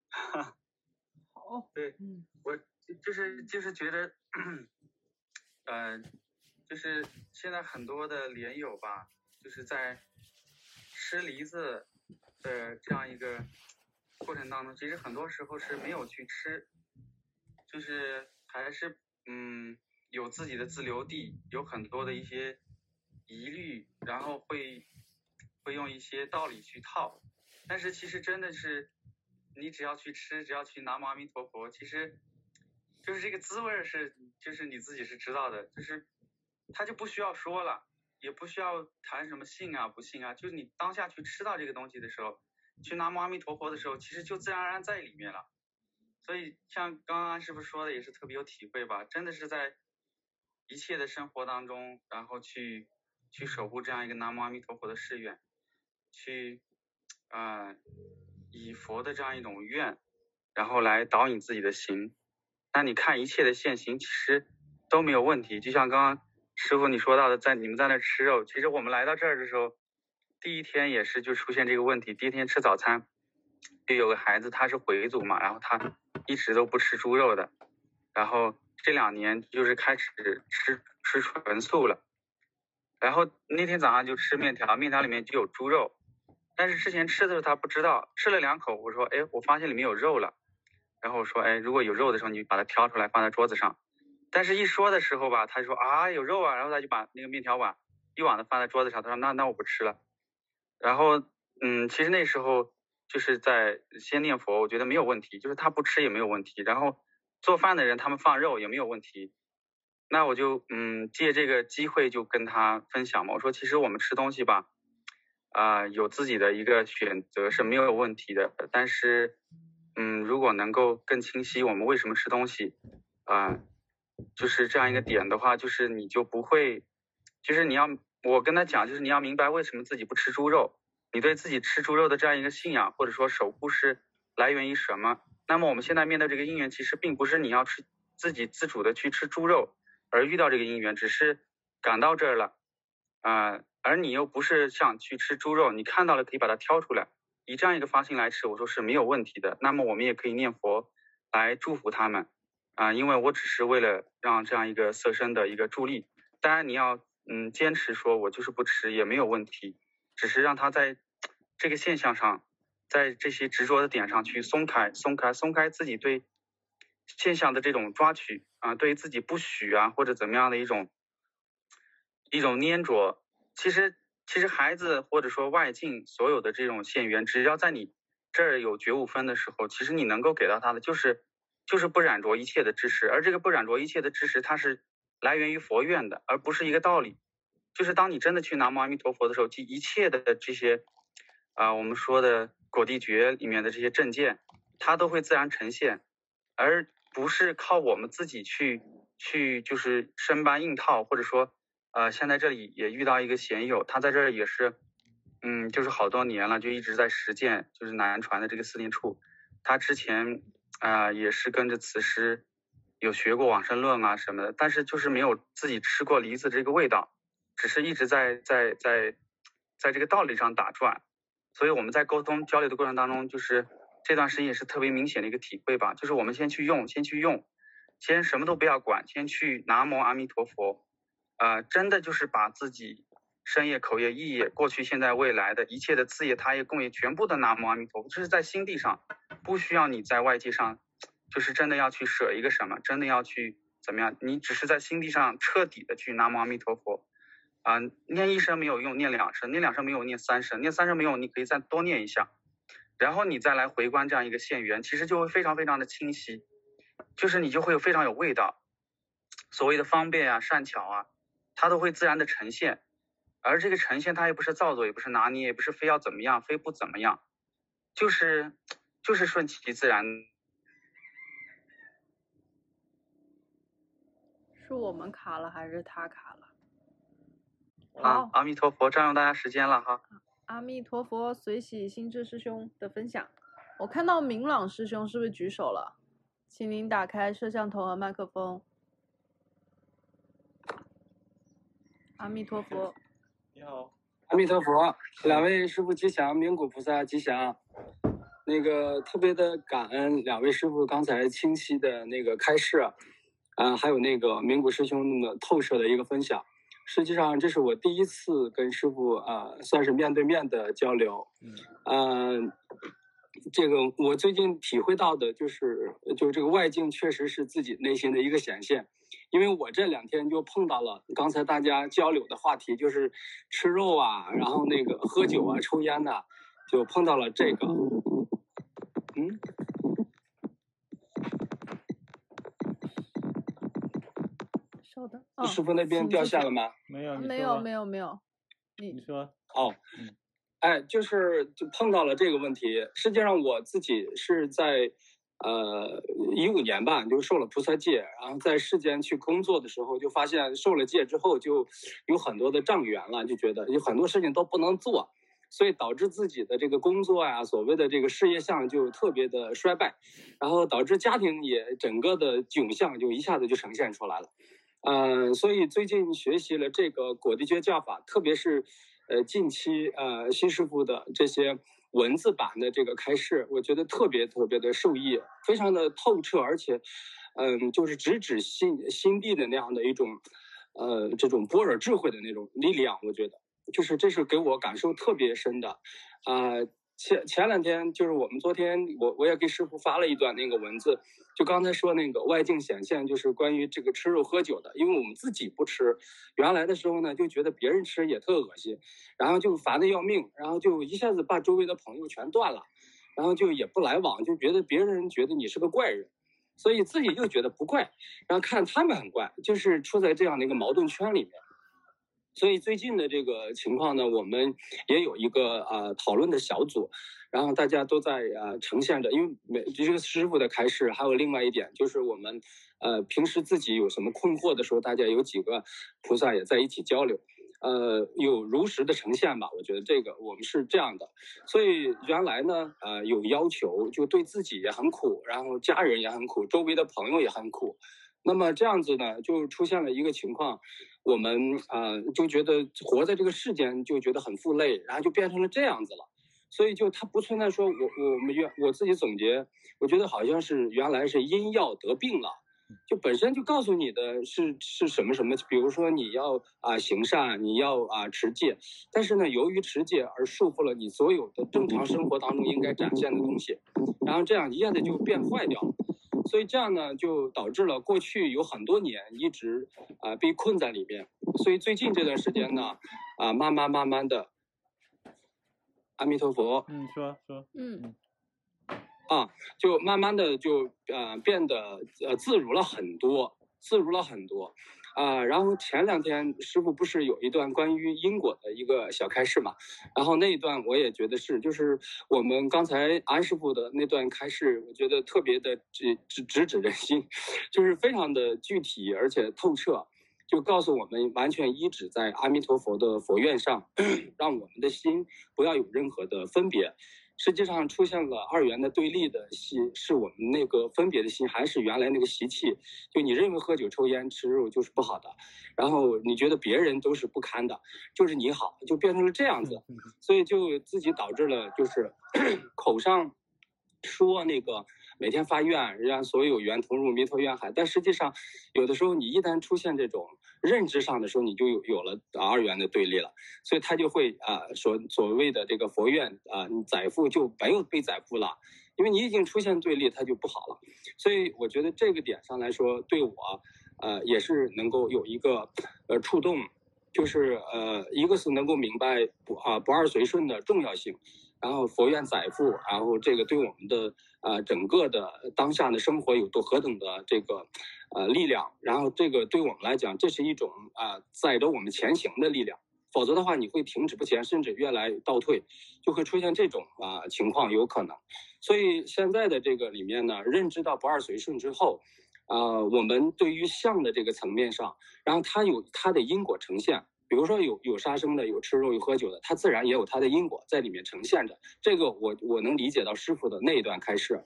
好。 对， 嗯， 我就是就是觉得，嗯、呃，就是现在很多的莲友吧，就是在吃梨子的这样一个过程当中，其实很多时候是没有去吃，就是还是嗯有自己的自留地，有很多的一些疑虑，然后会会用一些道理去套，但是其实真的是你只要去吃，只要去南无阿弥陀佛，其实就是这个滋味是就是你自己是知道的，就是他就不需要说了，也不需要谈什么信啊不信啊，就是你当下去吃到这个东西的时候，去南无阿弥陀佛的时候，其实就自然而然在里面了。所以像刚刚师父说的也是特别有体会吧，真的是在一切的生活当中，然后去去守护这样一个南无阿弥陀佛的誓愿，去呃以佛的这样一种愿，然后来导引自己的行。那你看一切的现行其实都没有问题，就像刚刚师父你说到的，在你们在那吃肉，其实我们来到这儿的时候，第一天也是就出现这个问题，第一天吃早餐就有个孩子他是回族嘛，然后他一直都不吃猪肉的，然后这两年就是开始吃吃纯素了，然后那天早上就吃面条，面条里面就有猪肉，但是之前吃的时候他不知道，吃了两口我说哎我发现里面有肉了，然后我说哎如果有肉的时候你把它挑出来放在桌子上，但是一说的时候吧他说啊有肉啊，然后他就把那个面条碗一碗的放在桌子上，他说那那我不吃了。然后嗯其实那时候就是在先念佛，我觉得没有问题，就是他不吃也没有问题，然后做饭的人他们放肉也没有问题，那我就嗯借这个机会就跟他分享嘛，我说其实我们吃东西吧啊、呃、有自己的一个选择是没有问题的，但是嗯如果能够更清晰我们为什么吃东西啊、呃、就是这样一个点的话，就是你就不会，就是你要我跟他讲，就是你要明白为什么自己不吃猪肉，你对自己吃猪肉的这样一个信仰或者说守护是来源于什么。那么我们现在面对这个因缘，其实并不是你要吃自己自主的去吃猪肉而遇到这个因缘，只是赶到这儿了啊、呃，而你又不是想去吃猪肉，你看到了可以把它挑出来，以这样一个发心来吃，我说是没有问题的。那么我们也可以念佛来祝福他们啊、呃，因为我只是为了让这样一个色身的一个助力，当然你要嗯坚持说我就是不吃也没有问题，只是让他在这个现象上，在这些执着的点上去松开松开松开自己对现象的这种抓取啊、呃，对自己不许啊或者怎么样的一种一种粘着。其实其实孩子或者说外境所有的这种现缘，只要在你这儿有觉悟分的时候，其实你能够给到他的就是就是不染着一切的知识，而这个不染着一切的知识它是来源于佛愿的，而不是一个道理。就是当你真的去南无阿弥陀佛的时候，一切的这些啊、呃、我们说的果地觉里面的这些正见，它都会自然呈现，而不是靠我们自己去去就是生搬硬套，或者说呃现在这里也遇到一个贤友，他在这儿也是嗯就是好多年了，就一直在实践就是南传的这个四念处，他之前啊、呃、也是跟着慈师有学过往生论啊什么的，但是就是没有自己吃过梨子这个味道，只是一直在在在在这个道理上打转。所以我们在沟通交流的过程当中，就是这段时间也是特别明显的一个体会吧，就是我们先去用先去用先什么都不要管，先去南无阿弥陀佛呃真的就是把自己身业口业意业过去现在未来的一切的次业他业共业全部的南无阿弥陀佛，这是在心地上，不需要你在外界上就是真的要去舍一个什么，真的要去怎么样，你只是在心地上彻底的去南无阿弥陀佛啊、呃，念一声没有用，念两声，念两声没有，念三声，念三声没有，你可以再多念一下，然后你再来回观这样一个现缘，其实就会非常非常的清晰，就是你就会有非常有味道，所谓的方便啊善巧啊它都会自然的呈现，而这个呈现它也不是造作，也不是拿捏，也不是非要怎么样非不怎么样，就是就是顺其自然。 是我们卡了还是他卡了？ 好，阿弥陀佛，占用大家时间了哈。 阿弥陀佛，随喜心智师兄的分享。我看到明朗师兄是不是举手了？请您打开摄像头和麦克风。 阿弥陀佛。 你好。 阿弥陀佛，两位师父吉祥，名古菩萨吉祥。那个特别的感恩两位师父刚才清晰的那个开示，啊、呃，还有那个名古师兄那么透彻的一个分享。实际上这是我第一次跟师父啊、呃，算是面对面的交流。嗯。呃这个我最近体会到的就是，就这个外境确实是自己内心的一个显现，因为我这两天就碰到了刚才大家交流的话题，就是吃肉啊，然后那个喝酒啊、抽烟呐、啊，就碰到了这个。嗯。 稍等。哦、 师傅那边掉线了吗？ 没有， 没有，没有，没有。 你你说。 哦。嗯。哎，就是就碰到了这个问题。实际上我自己是在，呃，一五年吧，就受了菩萨戒，然后在世间去工作的时候，就发现受了戒之后，就有很多的障缘了，就觉得有很多事情都不能做，所以导致自己的这个工作呀，所谓的这个事业相就特别的衰败，然后导致家庭也整个的窘相就一下子就呈现出来了。呃，所以最近学习了这个果地觉教法，特别是。呃，近期呃新师傅的这些文字版的这个开示，我觉得特别特别的受益，非常的透彻，而且，嗯，就是直指心心地的那样的一种，呃，这种般若智慧的那种力量，我觉得，就是这是给我感受特别深的，啊、呃。前前两天就是我们昨天我我也给师父发了一段那个文字，就刚才说那个外境显现，就是关于这个吃肉喝酒的，因为我们自己不吃，原来的时候呢就觉得别人吃也特恶心，然后就烦得要命，然后就一下子把周围的朋友全断了，然后就也不来往，就觉得别人觉得你是个怪人，所以自己又觉得不怪，然后看他们很怪，就是处在这样的一个矛盾圈里面。所以最近的这个情况呢，我们也有一个呃讨论的小组，然后大家都在呃呈现着，因为每这个师傅的开示，还有另外一点就是我们呃平时自己有什么困惑的时候，大家有几个菩萨也在一起交流，呃有如实的呈现吧。我觉得这个我们是这样的，所以原来呢呃有要求，就对自己也很苦，然后家人也很苦，周围的朋友也很苦。那么这样子呢，就出现了一个情况，我们啊、呃、就觉得活在这个世间就觉得很负累，然后就变成了这样子了。所以就它不存在说我我们原我自己总结，我觉得好像是原来是因药得病了，就本身就告诉你的是是什么什么，比如说你要啊、呃、行善，你要啊、呃、持戒，但是呢，由于持戒而束缚了你所有的正常生活当中应该展现的东西，然后这样一下子就变坏掉了。所以这样呢，就导致了过去有很多年一直啊、呃、被困在里面。所以最近这段时间呢，啊、呃、慢慢慢慢的，阿弥陀佛， 嗯，说说， 嗯， 啊，就慢慢的就呃变得呃自如了很多，自如了很多。啊、呃，然后前两天师父不是有一段关于因果的一个小开示嘛，然后那一段我也觉得是，就是我们刚才安师父的那段开示，我觉得特别的直直直指人心，就是非常的具体而且透彻，就告诉我们完全依止在阿弥陀佛的佛愿上，让我们的心不要有任何的分别。实际上出现了二元的对立的心，是我们那个分别的心，还是原来那个习气？就你认为喝酒、抽烟、吃肉就是不好的，然后你觉得别人都是不堪的，就是你好，就变成了这样子，所以就自己导致了就是口上说那个每天发愿，让所有缘同入弥陀愿海，但实际上有的时候你一旦出现这种认知上的时候，你就有有了二元的对立了，所以他就会啊、呃、所所谓的这个佛愿啊、呃，你载负就没有被载负了，因为你已经出现对立，它就不好了。所以我觉得这个点上来说，对我呃也是能够有一个呃触动，就是呃一个是能够明白不啊、呃、不二随顺的重要性。然后佛愿载负，然后这个对我们的呃整个的当下的生活有多何等的这个呃力量，然后这个对我们来讲，这是一种啊、呃、载着我们前行的力量，否则的话你会停止不前，甚至越来倒退，就会出现这种啊、呃、情况有可能。所以现在的这个里面呢，认知到不二随顺之后，啊、呃、我们对于相的这个层面上，然后它有它的因果呈现。比如说有有杀生的，有吃肉有喝酒的，它自然也有它的因果在里面呈现着。这个我我能理解到师父的那一段开示，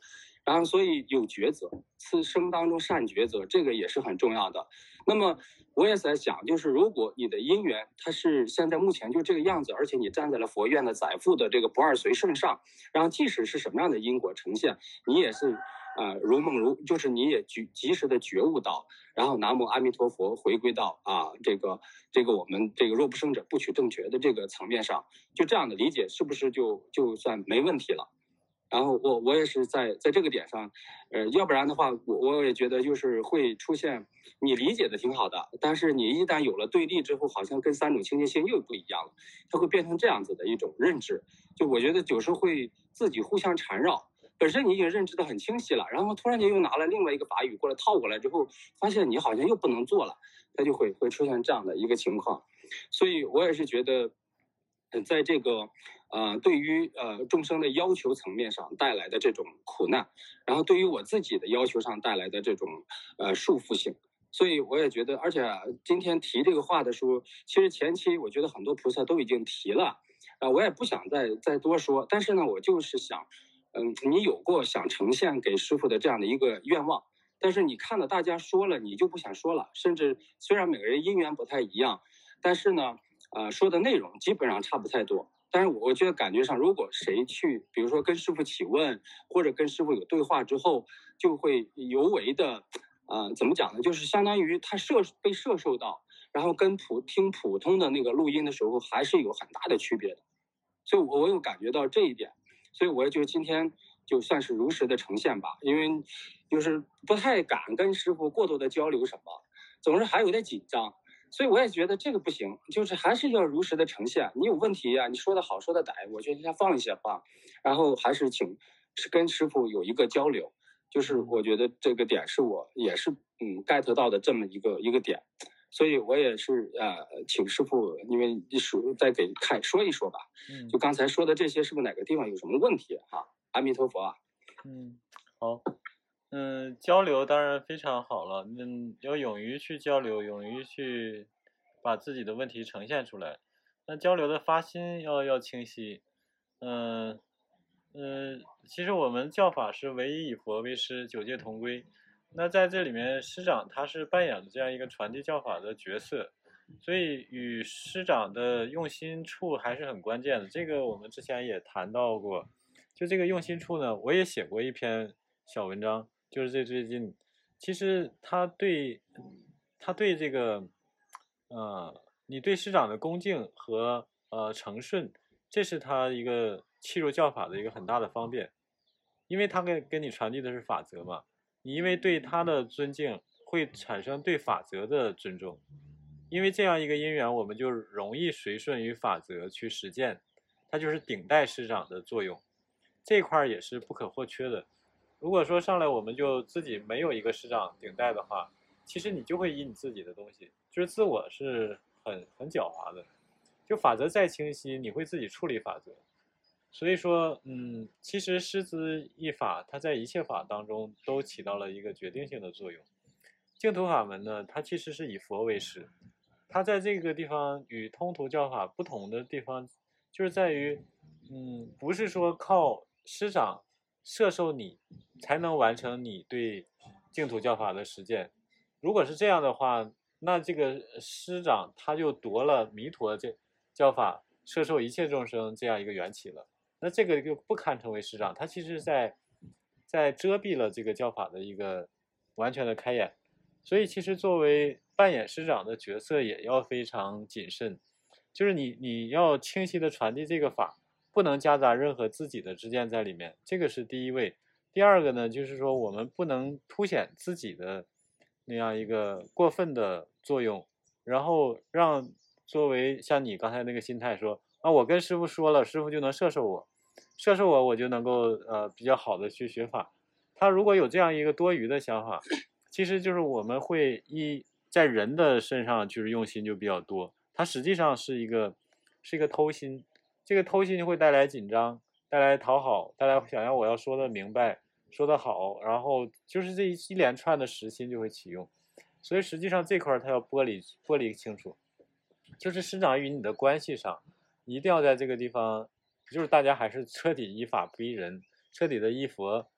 然后所以有抉择，此生当中善抉择，这个也是很重要的。那么我也在想，就是如果你的姻缘它是现在目前就这个样子，而且你站在了佛院的载父的这个不二随顺上，然后即使是什么样的因果呈现，你也是呃如梦如，就是你也及及时的觉悟到，然后南无阿弥陀佛，回归到啊这个这个我们这个若不生者不取正觉的这个层面上，就这样的理解是不是就就算没问题了？然后我我也是在在这个点上，呃，要不然的话，我我也觉得就是会出现你理解的挺好的，但是你一旦有了对立之后，好像跟三种清净性又不一样了，它会变成这样子的一种认知。就我觉得有时候会自己互相缠绕，本身你已经认知的很清晰了，然后突然间又拿了另外一个法语过来套过来之后，发现你好像又不能做了，它就会会出现这样的一个情况。所以我也是觉得，呃，在这个。呃，对于呃众生的要求层面上带来的这种苦难，然后对于我自己的要求上带来的这种呃束缚性，所以我也觉得，而且今天提这个话的时候，其实前期我觉得很多菩萨都已经提了，啊、呃，我也不想再再多说，但是呢，我就是想，嗯，你有过想呈现给师父的这样的一个愿望，但是你看到大家说了，你就不想说了，甚至虽然每个人因缘不太一样，但是呢，呃，说的内容基本上差不太多。但是我觉得感觉上，如果谁去，比如说跟师父起问，或者跟师父有对话之后，就会尤为的，呃，怎么讲呢？就是相当于他摄被摄受到，然后跟普听普通的那个录音的时候，还是有很大的区别的。所以我我有感觉到这一点，所以我也就今天就算是如实的呈现吧，因为就是不太敢跟师父过多的交流什么，总是还有点紧张。所以我也觉得这个不行，就是还是要如实的呈现。你有问题啊，你说的好，说的歹，我觉得先放一些话，然后还是请是跟师父有一个交流。就是我觉得这个点是我也是嗯 get 到的这么一个一个点，所以我也是呃请师父，因为属再给看说一说吧。嗯，就刚才说的这些，是不是哪个地方有什么问题哈、啊？阿弥陀佛啊。 嗯，好。嗯，交流当然非常好了。嗯，要勇于去交流，勇于去把自己的问题呈现出来。那交流的发心要要清晰。嗯嗯，其实我们教法是唯一以佛为师，九界同归。那在这里面，师长他是扮演了这样一个传递教法的角色，所以与师长的用心处还是很关键的。这个我们之前也谈到过。就这个用心处呢，我也写过一篇小文章。就是这最近，其实他对，他对这个，呃，你对师长的恭敬和呃诚顺，这是他一个契入教法的一个很大的方便，因为他跟跟你传递的是法则嘛，你因为对他的尊敬，会产生对法则的尊重，因为这样一个因缘，我们就容易随顺于法则去实践，它就是顶戴师长的作用，这块也是不可或缺的。如果说上来我们就自己没有一个师长顶戴的话，其实你就会以你自己的东西，就是自我是很很狡猾的，就法则再清晰，你会自己处理法则。所以说，嗯，其实师资一法，它在一切法当中都起到了一个决定性的作用。净土法门呢，它其实是以佛为师，它在这个地方与通途教法不同的地方，就是在于，嗯，不是说靠师长摄受你才能完成你对净土教法的实践。如果是这样的话，那这个师长他就夺了弥陀这教法摄受一切众生这样一个缘起了，那这个就不堪称为师长，他其实在在遮蔽了这个教法的一个完全的开演。所以其实作为扮演师长的角色也要非常谨慎，就是你你要清晰的传递这个法，不能夹杂任何自己的知见在里面，这个是第一位。第二个呢，就是说我们不能凸显自己的那样一个过分的作用，然后让作为像你刚才那个心态说啊，我跟师父说了，师父就能摄受我，摄受我，我就能够呃比较好的去学法。他如果有这样一个多余的想法，其实就是我们会一在人的身上就是用心就比较多，它实际上是一个是一个偷心，这个偷心就会带来紧张，带来讨好，带来想要我要说的明白，说的好，然后就是这一连串的实心就会启用。所以实际上这块它要剥离剥离清楚，就是师长与你的关系上一定要在这个地方，就是大家还是彻底依法不依人，彻底的依佛，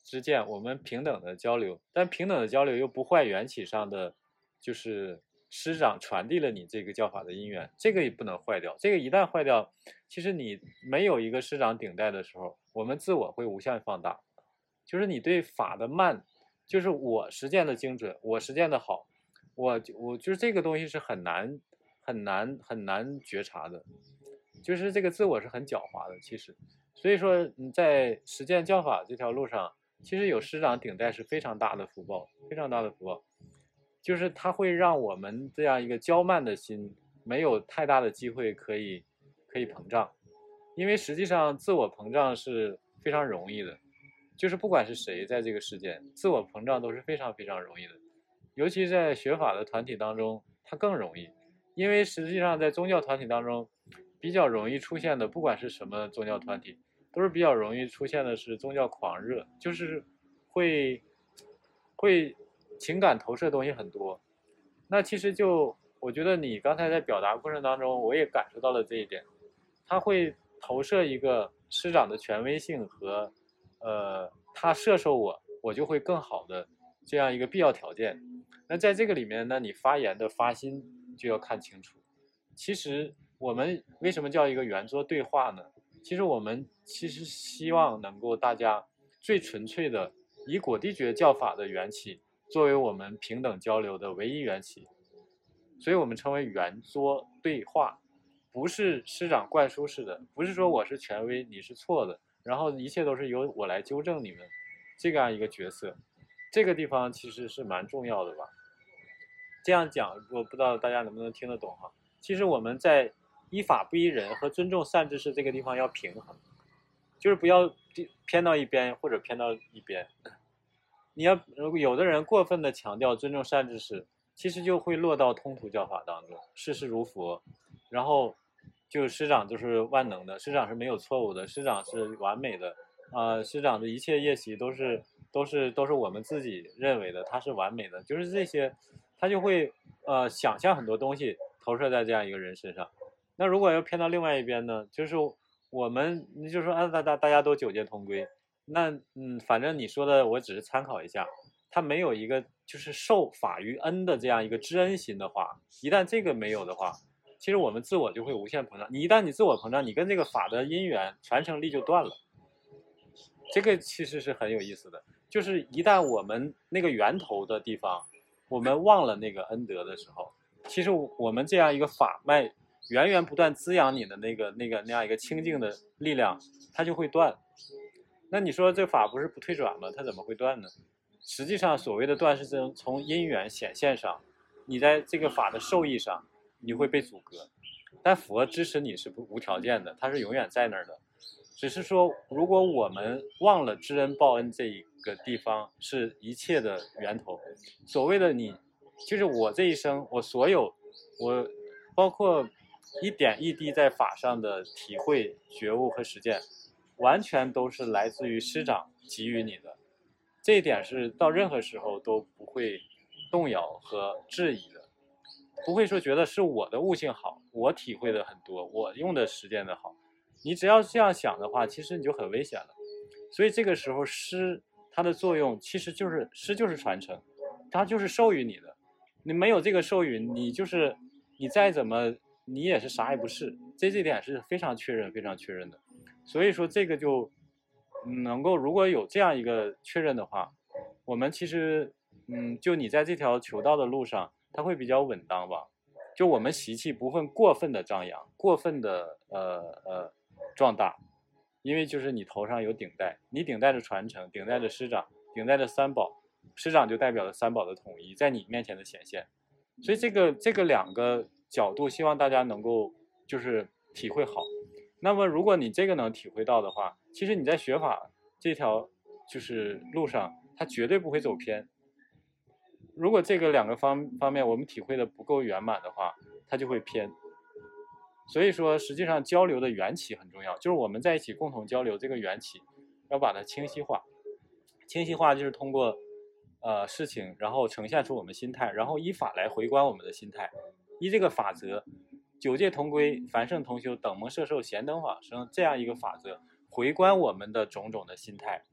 之间，我们平等的交流，但平等的交流又不坏缘起上的，就是师长传递了你这个教法的因缘，这个也不能坏掉。这个一旦坏掉，其实你没有一个师长顶戴的时候，我们自我会无限放大，就是你对法的慢，就是我实践的精准，我实践的好，我我就是这个东西是很难很难很难觉察的，就是这个自我是很狡猾的，其实。所以说你在实践教法这条路上，其实有师长顶戴是非常大的福报，非常大的福报，就是它会让我们这样一个骄慢的心没有太大的机会可以可以膨胀，因为实际上自我膨胀是非常容易的，就是不管是谁在这个世间，自我膨胀都是非常非常容易的，尤其在学法的团体当中，它更容易，因为实际上在宗教团体当中比较容易出现的，不管是什么宗教团体，都是比较容易出现的是宗教狂热，就是会会情感投射的东西很多。那其实就我觉得你刚才在表达过程当中，我也感受到了这一点，他会投射一个师长的权威性和呃他摄受我，我就会更好的这样一个必要条件。那在这个里面呢，你发言的发心就要看清楚。其实我们为什么叫一个圆桌对话呢？其实我们其实希望能够大家最纯粹的以果地觉教法的缘起作为我们平等交流的唯一缘起，所以我们称为圆桌对话，不是师长灌输式的，不是说我是权威你是错的，然后一切都是由我来纠正你们这样一个角色。这个地方其实是蛮重要的吧。这样讲我不知道大家能不能听得懂哈。其实我们在依法不依人和尊重善知识这个地方要平衡，就是不要偏到一边或者偏到一边。你要如果有的人过分的强调尊重善知识，其实就会落到通途教法当中，事事如佛，然后就师长就是万能的，师长是没有错误的，师长是完美的，呃，师长的一切业习都是都是都是我们自己认为的，他是完美的，就是这些，他就会呃想象很多东西投射在这样一个人身上。那如果要偏到另外一边呢，就是我们你就说啊，大大大家都九界同归，那嗯，反正你说的我只是参考一下，他没有一个就是受法于恩的这样一个知恩心的话，一旦这个没有的话，其实我们自我就会无限膨胀。你一旦你自我膨胀，你跟这个法的因缘传承力就断了。这个其实是很有意思的，就是一旦我们那个源头的地方，我们忘了那个恩德的时候，其实我们这样一个法脉源源不断滋养你的那个那个那样一个清净的力量，它就会断。那你说这法不是不退转吗？它怎么会断呢？实际上所谓的断是从因缘显现上，你在这个法的受益上你会被阻隔，但佛支持你是不无条件的，它是永远在那儿的。只是说如果我们忘了知恩报恩这一个地方是一切的源头，所谓的你就是我这一生我所有我包括一点一滴在法上的体会觉悟和实践，完全都是来自于师长给予你的，这一点是到任何时候都不会动摇和质疑的，不会说觉得是我的悟性好，我体会的很多，我用的实践的好。你只要这样想的话，其实你就很危险了。所以这个时候师它的作用其实就是师就是传承，它就是授予你的，你没有这个授予，你就是你再怎么你也是啥也不是，这这点是非常确认非常确认的。所以说这个就能够如果有这样一个确认的话，我们其实嗯，就你在这条求道的路上它会比较稳当吧。就我们习气不会过分的张扬，过分的呃呃壮大，因为就是你头上有顶戴，你顶戴着传承，顶戴着师长，顶戴着三宝，师长就代表了三宝的统一在你面前的显现。所以这个这个两个角度希望大家能够就是体会好。那么如果你这个能体会到的话，其实你在学法这条就是路上它绝对不会走偏。如果这个两个方方面我们体会的不够圆满的话，它就会偏。所以说实际上交流的缘起很重要，就是我们在一起共同交流这个缘起要把它清晰化。清晰化就是通过呃事情然后呈现出我们心态，然后依法来回观我们的心态，依这个法则九界同归凡圣同修等蒙摄受贤等往生这样一个法则回观我们的种种的心态，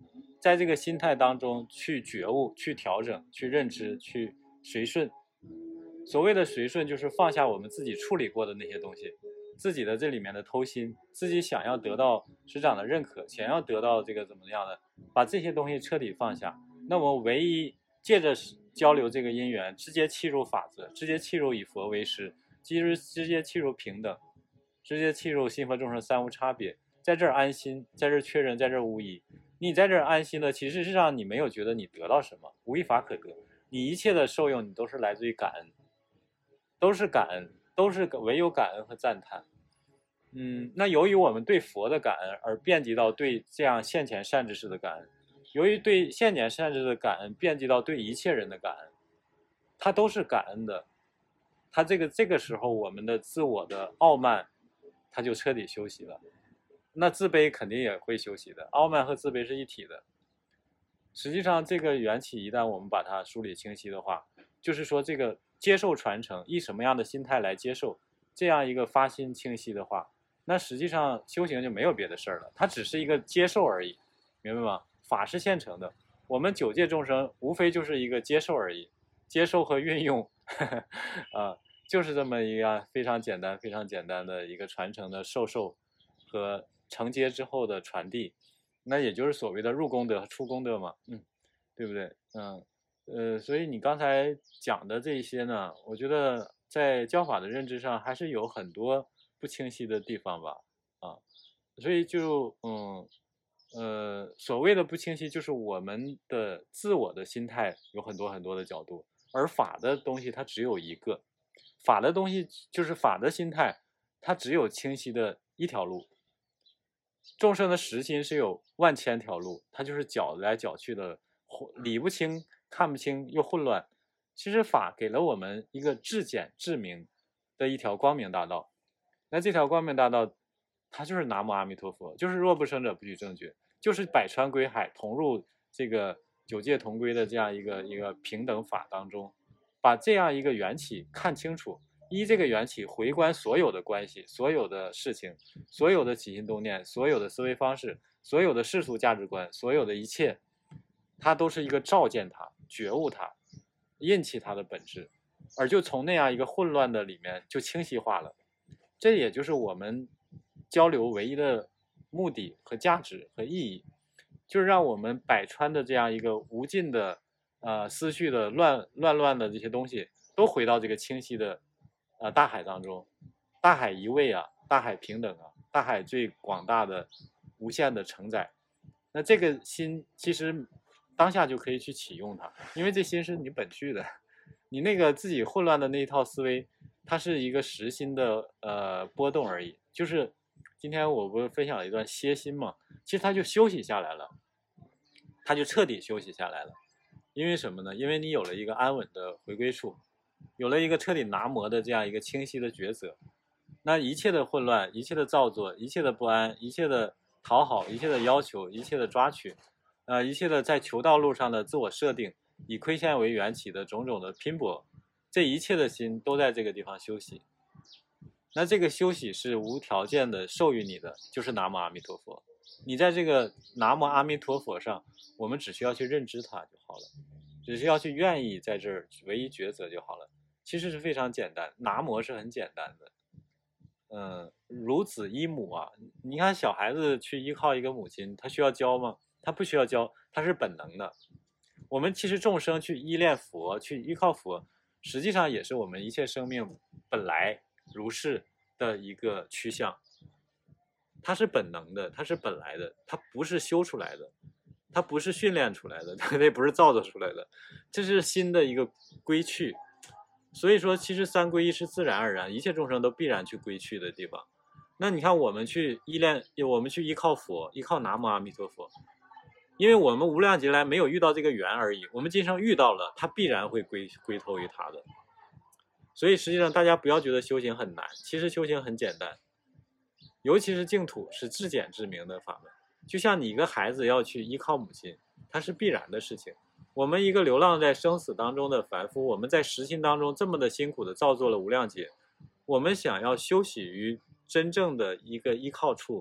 在这个心态当中去觉悟、去调整、去认知、去随顺。所谓的随顺，就是放下我们自己处理过的那些东西，自己的这里面的偷心，自己想要得到师长的认可，想要得到这个怎么样的，把这些东西彻底放下。那我唯一借着交流这个因缘，直接契入法则，直接契入以佛为师，直直接契入平等，直接契入心佛众生三无差别，在这儿安心，在这儿确认，在这儿无疑。你在这儿安心了，其实事实上你没有觉得你得到什么，无一法可得，你一切的受用你都是来自于感恩，都是感恩，都是唯有感恩和赞叹。嗯，那由于我们对佛的感恩而遍及到对这样现前善知识的感恩，由于对现前善知识的感恩遍及到对一切人的感恩，它都是感恩的。它这个这个时候我们的自我的傲慢它就彻底休息了，那自卑肯定也会休息的，傲慢和自卑是一体的。实际上这个缘起一旦我们把它梳理清晰的话，就是说这个接受传承，以什么样的心态来接受，这样一个发心清晰的话，那实际上修行就没有别的事儿了，它只是一个接受而已，明白吗？法是现成的，我们九界众生无非就是一个接受而已，接受和运用呵呵啊，就是这么一个非常简单非常简单的一个传承的受受和承接之后的传递，那也就是所谓的入功德和出功德嘛，嗯，对不对？嗯，呃，所以你刚才讲的这些呢，我觉得在教法的认知上还是有很多不清晰的地方吧，啊，所以就嗯呃，所谓的不清晰，就是我们的自我的心态有很多很多的角度，而法的东西它只有一个，法的东西就是法的心态，它只有清晰的一条路。众生的实心是有万千条路，它就是搅来搅去的，理不清、看不清又混乱。其实法给了我们一个至简至明的一条光明大道，那这条光明大道，它就是南无阿弥陀佛，就是若不生者不取正觉，就是百川归海，同入这个九界同归的这样一个一个平等法当中，把这样一个缘起看清楚，依这个缘起回观所有的关系，所有的事情，所有的起心动念，所有的思维方式，所有的世俗价值观，所有的一切，它都是一个照见它，觉悟它，印起它的本质，而就从那样一个混乱的里面就清晰化了。这也就是我们交流唯一的目的和价值和意义，就是让我们百川的这样一个无尽的呃思绪的乱乱乱的这些东西都回到这个清晰的呃大海当中。大海一味啊，大海平等啊，大海最广大的无限的承载，那这个心其实当下就可以去启用它，因为这心是你本具的，你那个自己混乱的那一套思维，它是一个实心的呃波动而已。就是今天我不是分享了一段歇心嘛，其实它就休息下来了，它就彻底休息下来了。因为什么呢？因为你有了一个安稳的回归处，有了一个彻底拿摩的这样一个清晰的抉择，那一切的混乱，一切的造作，一切的不安，一切的讨好，一切的要求，一切的抓取，呃，一切的在求道路上的自我设定，以亏欠为缘起的种种的拼搏，这一切的心都在这个地方休息。那这个休息是无条件的授予你的，就是南无阿弥陀佛。你在这个南无阿弥陀佛上，我们只需要去认知它就好了，只需要去愿意在这儿唯一抉择就好了。其实是非常简单，拿摩是很简单的。嗯，如子依母啊，你看小孩子去依靠一个母亲，他需要教吗？他不需要教，他是本能的。我们其实众生去依恋佛，去依靠佛，实际上也是我们一切生命本来如是的一个趋向。它是本能的，它是本来的，它不是修出来的，它不是训练出来的，它也不是造作出来的，这是新的一个归去。所以说其实三归一是自然而然，一切众生都必然去归去的地方。那你看我们去依恋，我们去依靠佛，依靠南无阿弥陀佛，因为我们无量劫来没有遇到这个缘而已，我们今生遇到了，它必然会归归投于它的。所以实际上大家不要觉得修行很难，其实修行很简单，尤其是净土是至简至明的法门。就像你一个孩子要去依靠母亲，它是必然的事情。我们一个流浪在生死当中的凡夫，我们在实心当中这么的辛苦的造作了无量劫，我们想要休息于真正的一个依靠处，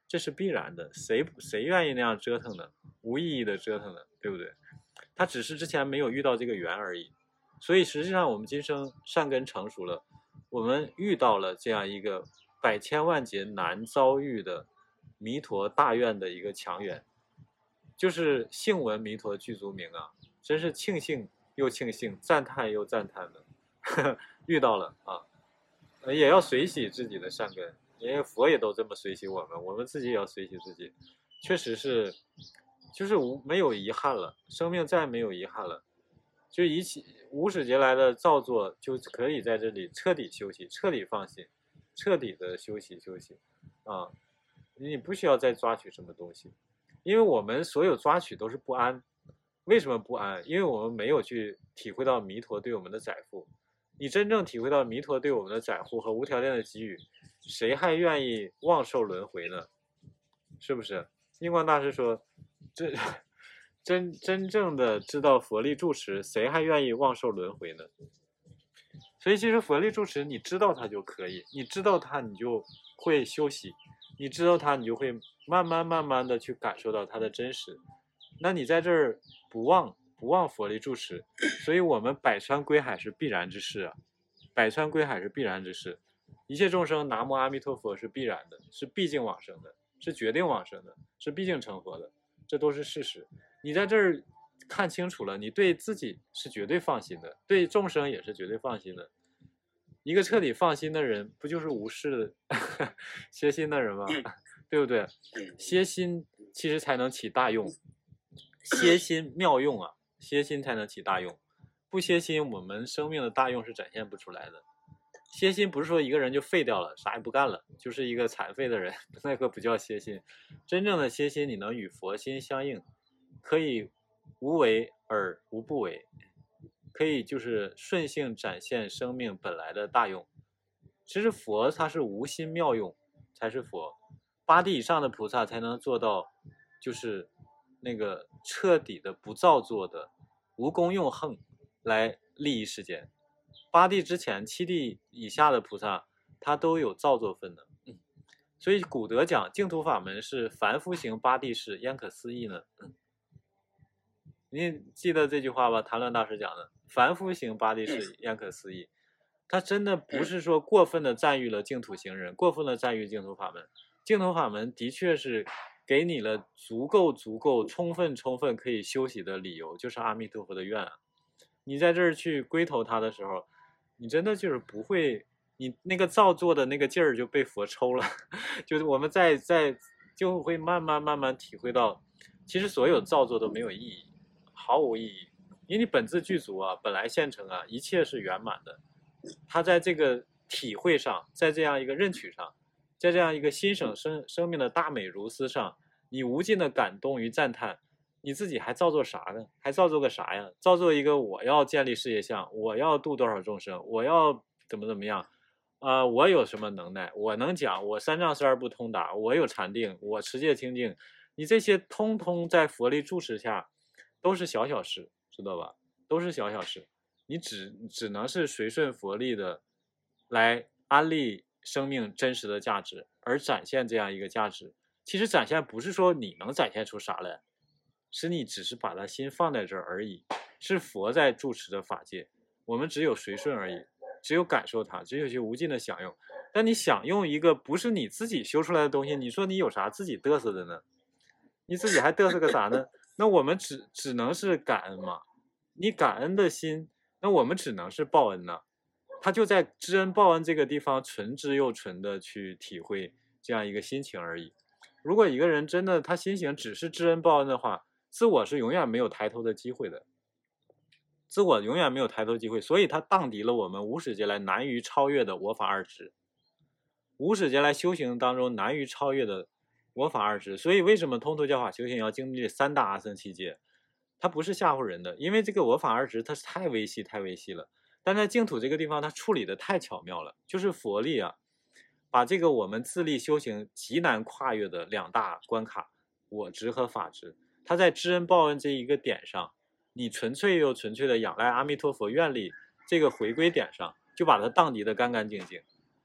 这是必然的，谁谁愿意那样折腾呢？无意义的折腾呢，对不对？他只是之前没有遇到这个缘而已。所以实际上我们今生善根成熟了，我们遇到了这样一个百千万劫难遭遇的弥陀大愿的一个强缘，就是幸闻弥陀具足名啊，真是庆幸又庆幸，赞叹又赞叹的呵呵遇到了啊，也要随喜自己的善根，因为佛也都这么随喜我们，我们自己也要随喜自己，确实是就是无没有遗憾了，生命再没有遗憾了，就一起无始劫来的造作就可以在这里彻底休息，彻底放心，彻底的休息休息啊！你不需要再抓取什么东西，因为我们所有抓取都是不安。为什么不安？因为我们没有去体会到弥陀对我们的载护。你真正体会到弥陀对我们的载护和无条件的给予，谁还愿意妄受轮回呢？是不是？印光大师说，这真真正的知道佛力住持，谁还愿意妄受轮回呢？所以其实佛力住持，你知道它就可以，你知道它，你就会休息，你知道它，你就会慢慢慢慢的去感受到它的真实。那你在这儿不忘不忘佛力住持，所以我们百川归海是必然之事啊，百川归海是必然之事，一切众生南无阿弥陀佛是必然的，是毕竟往生的，是决定往生的，是毕竟成佛的，这都是事实。你在这儿看清楚了，你对自己是绝对放心的，对众生也是绝对放心的。一个彻底放心的人，不就是无事歇心的人吗？对不对？歇心其实才能起大用，歇心妙用啊，歇心才能起大用。不歇心，我们生命的大用是展现不出来的。歇心不是说一个人就废掉了，啥也不干了，就是一个残废的人，那个不叫歇心。真正的歇心，你能与佛心相应，可以无为而无不为，可以就是顺性展现生命本来的大用。其实佛它是无心妙用才是佛，八地以上的菩萨才能做到就是那个彻底的不造作的无功用横来利益世间。八地之前七地以下的菩萨他都有造作分的、嗯、所以古德讲净土法门是凡夫行八地事，焉可思议呢、嗯、你记得这句话吧，谭鸾大师讲的凡夫行八地事，焉可思议。他真的不是说过分的赞誉了净土行人，过分的赞誉净土法门，净土法门的确是给你了足够足够充分充分可以休息的理由，就是阿弥陀佛的愿啊。你在这儿去归投他的时候，你真的就是不会，你那个造作的那个劲儿就被佛抽了，就是我们在在就会慢慢慢慢体会到，其实所有造作都没有意义，毫无意义，因为你本自具足啊，本来现成啊，一切是圆满的。他在这个体会上，在这样一个认取上，在这样一个欣赏生生命的大美如斯上，你无尽的感动与赞叹，你自己还造作啥呢？还造作个啥呀？造作一个我要建立事业相，我要度多少众生，我要怎么怎么样啊、呃？我有什么能耐？我能讲，我三藏十二部通达，我有禅定，我持戒清净，你这些通通在佛力注持下都是小小事，知道吧？都是小小事。你只只能是随顺佛力的来安利生命真实的价值，而展现这样一个价值。其实展现不是说你能展现出啥来，是你只是把它心放在这儿而已，是佛在住持的法界，我们只有随顺而已，只有感受它，只有去无尽的享用。但你享用一个不是你自己修出来的东西，你说你有啥自己嘚瑟的呢？你自己还嘚瑟个啥呢？那我们只只能是感恩嘛，你感恩的心，那我们只能是报恩呐，他就在知恩报恩这个地方纯知又纯的去体会这样一个心情而已。如果一个人真的他心情只是知恩报恩的话，自我是永远没有抬头的机会的，自我永远没有抬头机会，所以他荡涤了我们无始劫来难于超越的我法二执，无始劫来修行当中难于超越的我法二执。所以为什么通途教法修行要经历三大阿僧祇劫？它不是吓唬人的，因为这个我法二执它是太微细太微细了，但在净土这个地方它处理的太巧妙了，就是佛力啊，把这个我们自力修行极难跨越的两大关卡，我执和法执，它在知恩报恩这一个点上，你纯粹又纯粹的仰赖阿弥陀佛愿力这个回归点上，就把它荡涤的干干净净。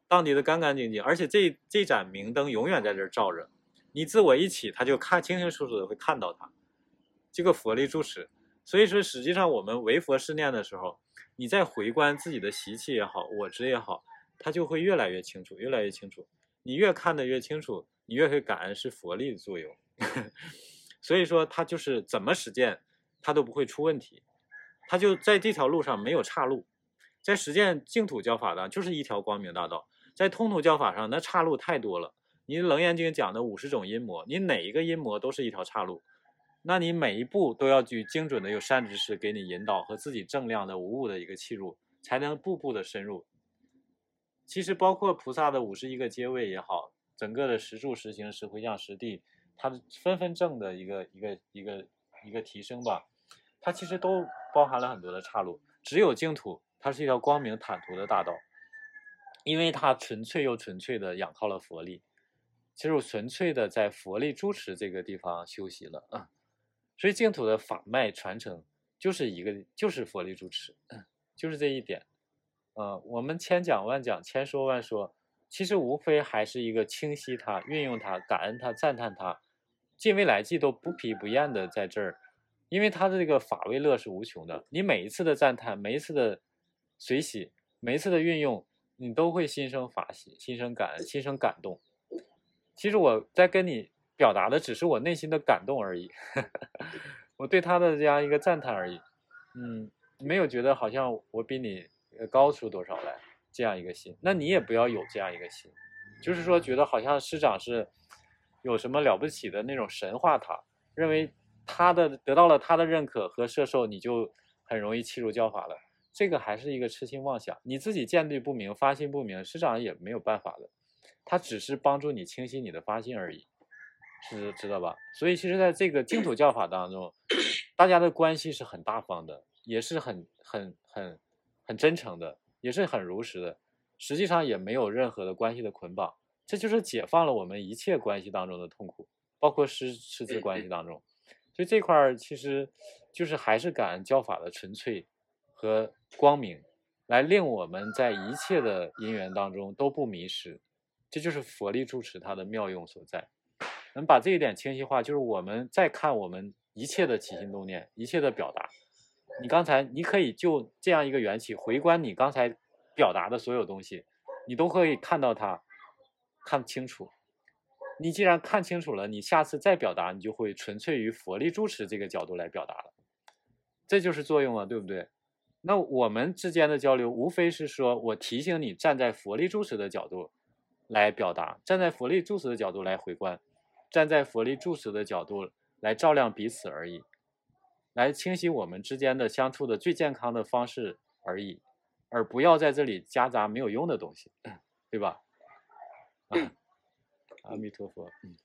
当你的干干净净，而且这这盏明灯永远在这儿照着，你自我一起，他就看清清楚楚的会看到它，这个佛力住持。所以说实际上我们为佛试念的时候，你在回观自己的习气也好，我执也好，它就会越来越清楚，越来越清楚。你越看得越清楚，你越会感恩是佛力的作用。所以说它就是怎么实践它都不会出问题，它就在这条路上没有岔路。在实践净土教法上就是一条光明大道，在通途教法上那岔路太多了。你楞严经讲的五十种阴魔，你哪一个阴魔都是一条岔路，那你每一步都要去精准的有善知识给你引导和自己正量的无误的一个契入，才能步步的深入。其实包括菩萨的五十一个阶位也好，整个的实住实行实回向实地，它的分分正的一个一个一个一个提升吧，它其实都包含了很多的岔路。只有净土它是一条光明坦途的大道，因为它纯粹又纯粹的仰靠了佛力，其实纯粹的在佛力住持这个地方修习了啊。所以净土的法脉传承就是一个就是佛力住持，就是这一点。呃，我们千讲万讲，千说万说，其实无非还是一个清晰它、运用它、感恩它、赞叹它，尽未来际都不疲不厌的在这儿，因为它的这个法味乐是无穷的。你每一次的赞叹，每一次的随喜，每一次的运用，你都会心生法喜，心生感恩，心生感动。其实我在跟你表达的只是我内心的感动而已，我对他的这样一个赞叹而已。嗯，没有觉得好像我比你高出多少来这样一个心，那你也不要有这样一个心，就是说觉得好像师长是有什么了不起的那种神化他，认为他的得到了他的认可和摄受，你就很容易契入教法了。这个还是一个痴心妄想，你自己见对不明，发心不明，师长也没有办法的，他只是帮助你清晰你的发心而已，是知道吧？所以其实在这个净土教法当中，大家的关系是很大方的，也是很很很很真诚的，也是很如实的，实际上也没有任何的关系的捆绑，这就是解放了我们一切关系当中的痛苦，包括师师资关系当中。所以这块其实就是还是感恩教法的纯粹和光明，来令我们在一切的因缘当中都不迷失，这就是佛力住持它的妙用所在。能把这一点清晰化，就是我们再看我们一切的起心动念，一切的表达，你刚才你可以就这样一个缘起回观你刚才表达的所有东西，你都可以看到它，看清楚。你既然看清楚了，你下次再表达，你就会纯粹于佛力住持这个角度来表达了，这就是作用啊，对不对？那我们之间的交流无非是说我提醒你站在佛力住持的角度来表达，站在佛力住持的角度来回观，站在佛力住持的角度来照亮彼此而已，来清晰我们之间的相处的最健康的方式而已，而不要在这里夹杂没有用的东西，对吧？啊，阿弥陀佛。嗯，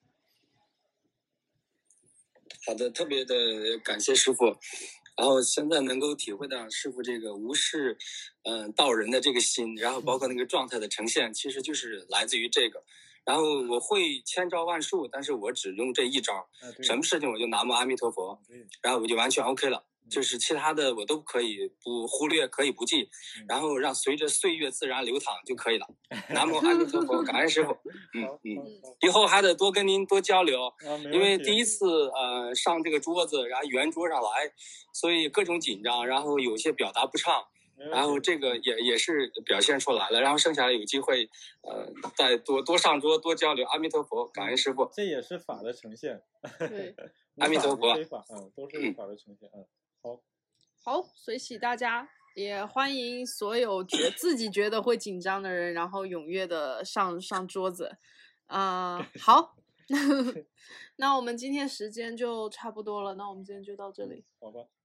好的，特别的感谢师父。然后现在能够体会到师父这个无视，嗯、呃，道人的这个心，然后包括那个状态的呈现，其实就是来自于这个。然后我会千招万术，但是我只用这一招， 啊、 什么事情我就南无阿弥陀佛，然后我就完全 OK 了。就是其他的我都可以不忽略，可以不记，然后让随着岁月自然流淌就可以了。南无阿弥陀佛，感恩师父。嗯嗯，以后还得多跟您多交流，因为第一次呃上这个桌子，然后圆桌上来，所以各种紧张，然后有些表达不畅，然后这个也也是表现出来了。然后剩下的有机会呃再多多上桌多交流。阿弥陀佛，感恩师父。 这也是法的呈现。 对， 阿弥陀佛。 嗯，都是法的呈现。嗯。好， 好，随喜大家，也欢迎所有觉自己觉得会紧张的人，然后踊跃的上上桌子，啊、呃，好，那我们今天时间就差不多了，那我们今天就到这里， 好吧。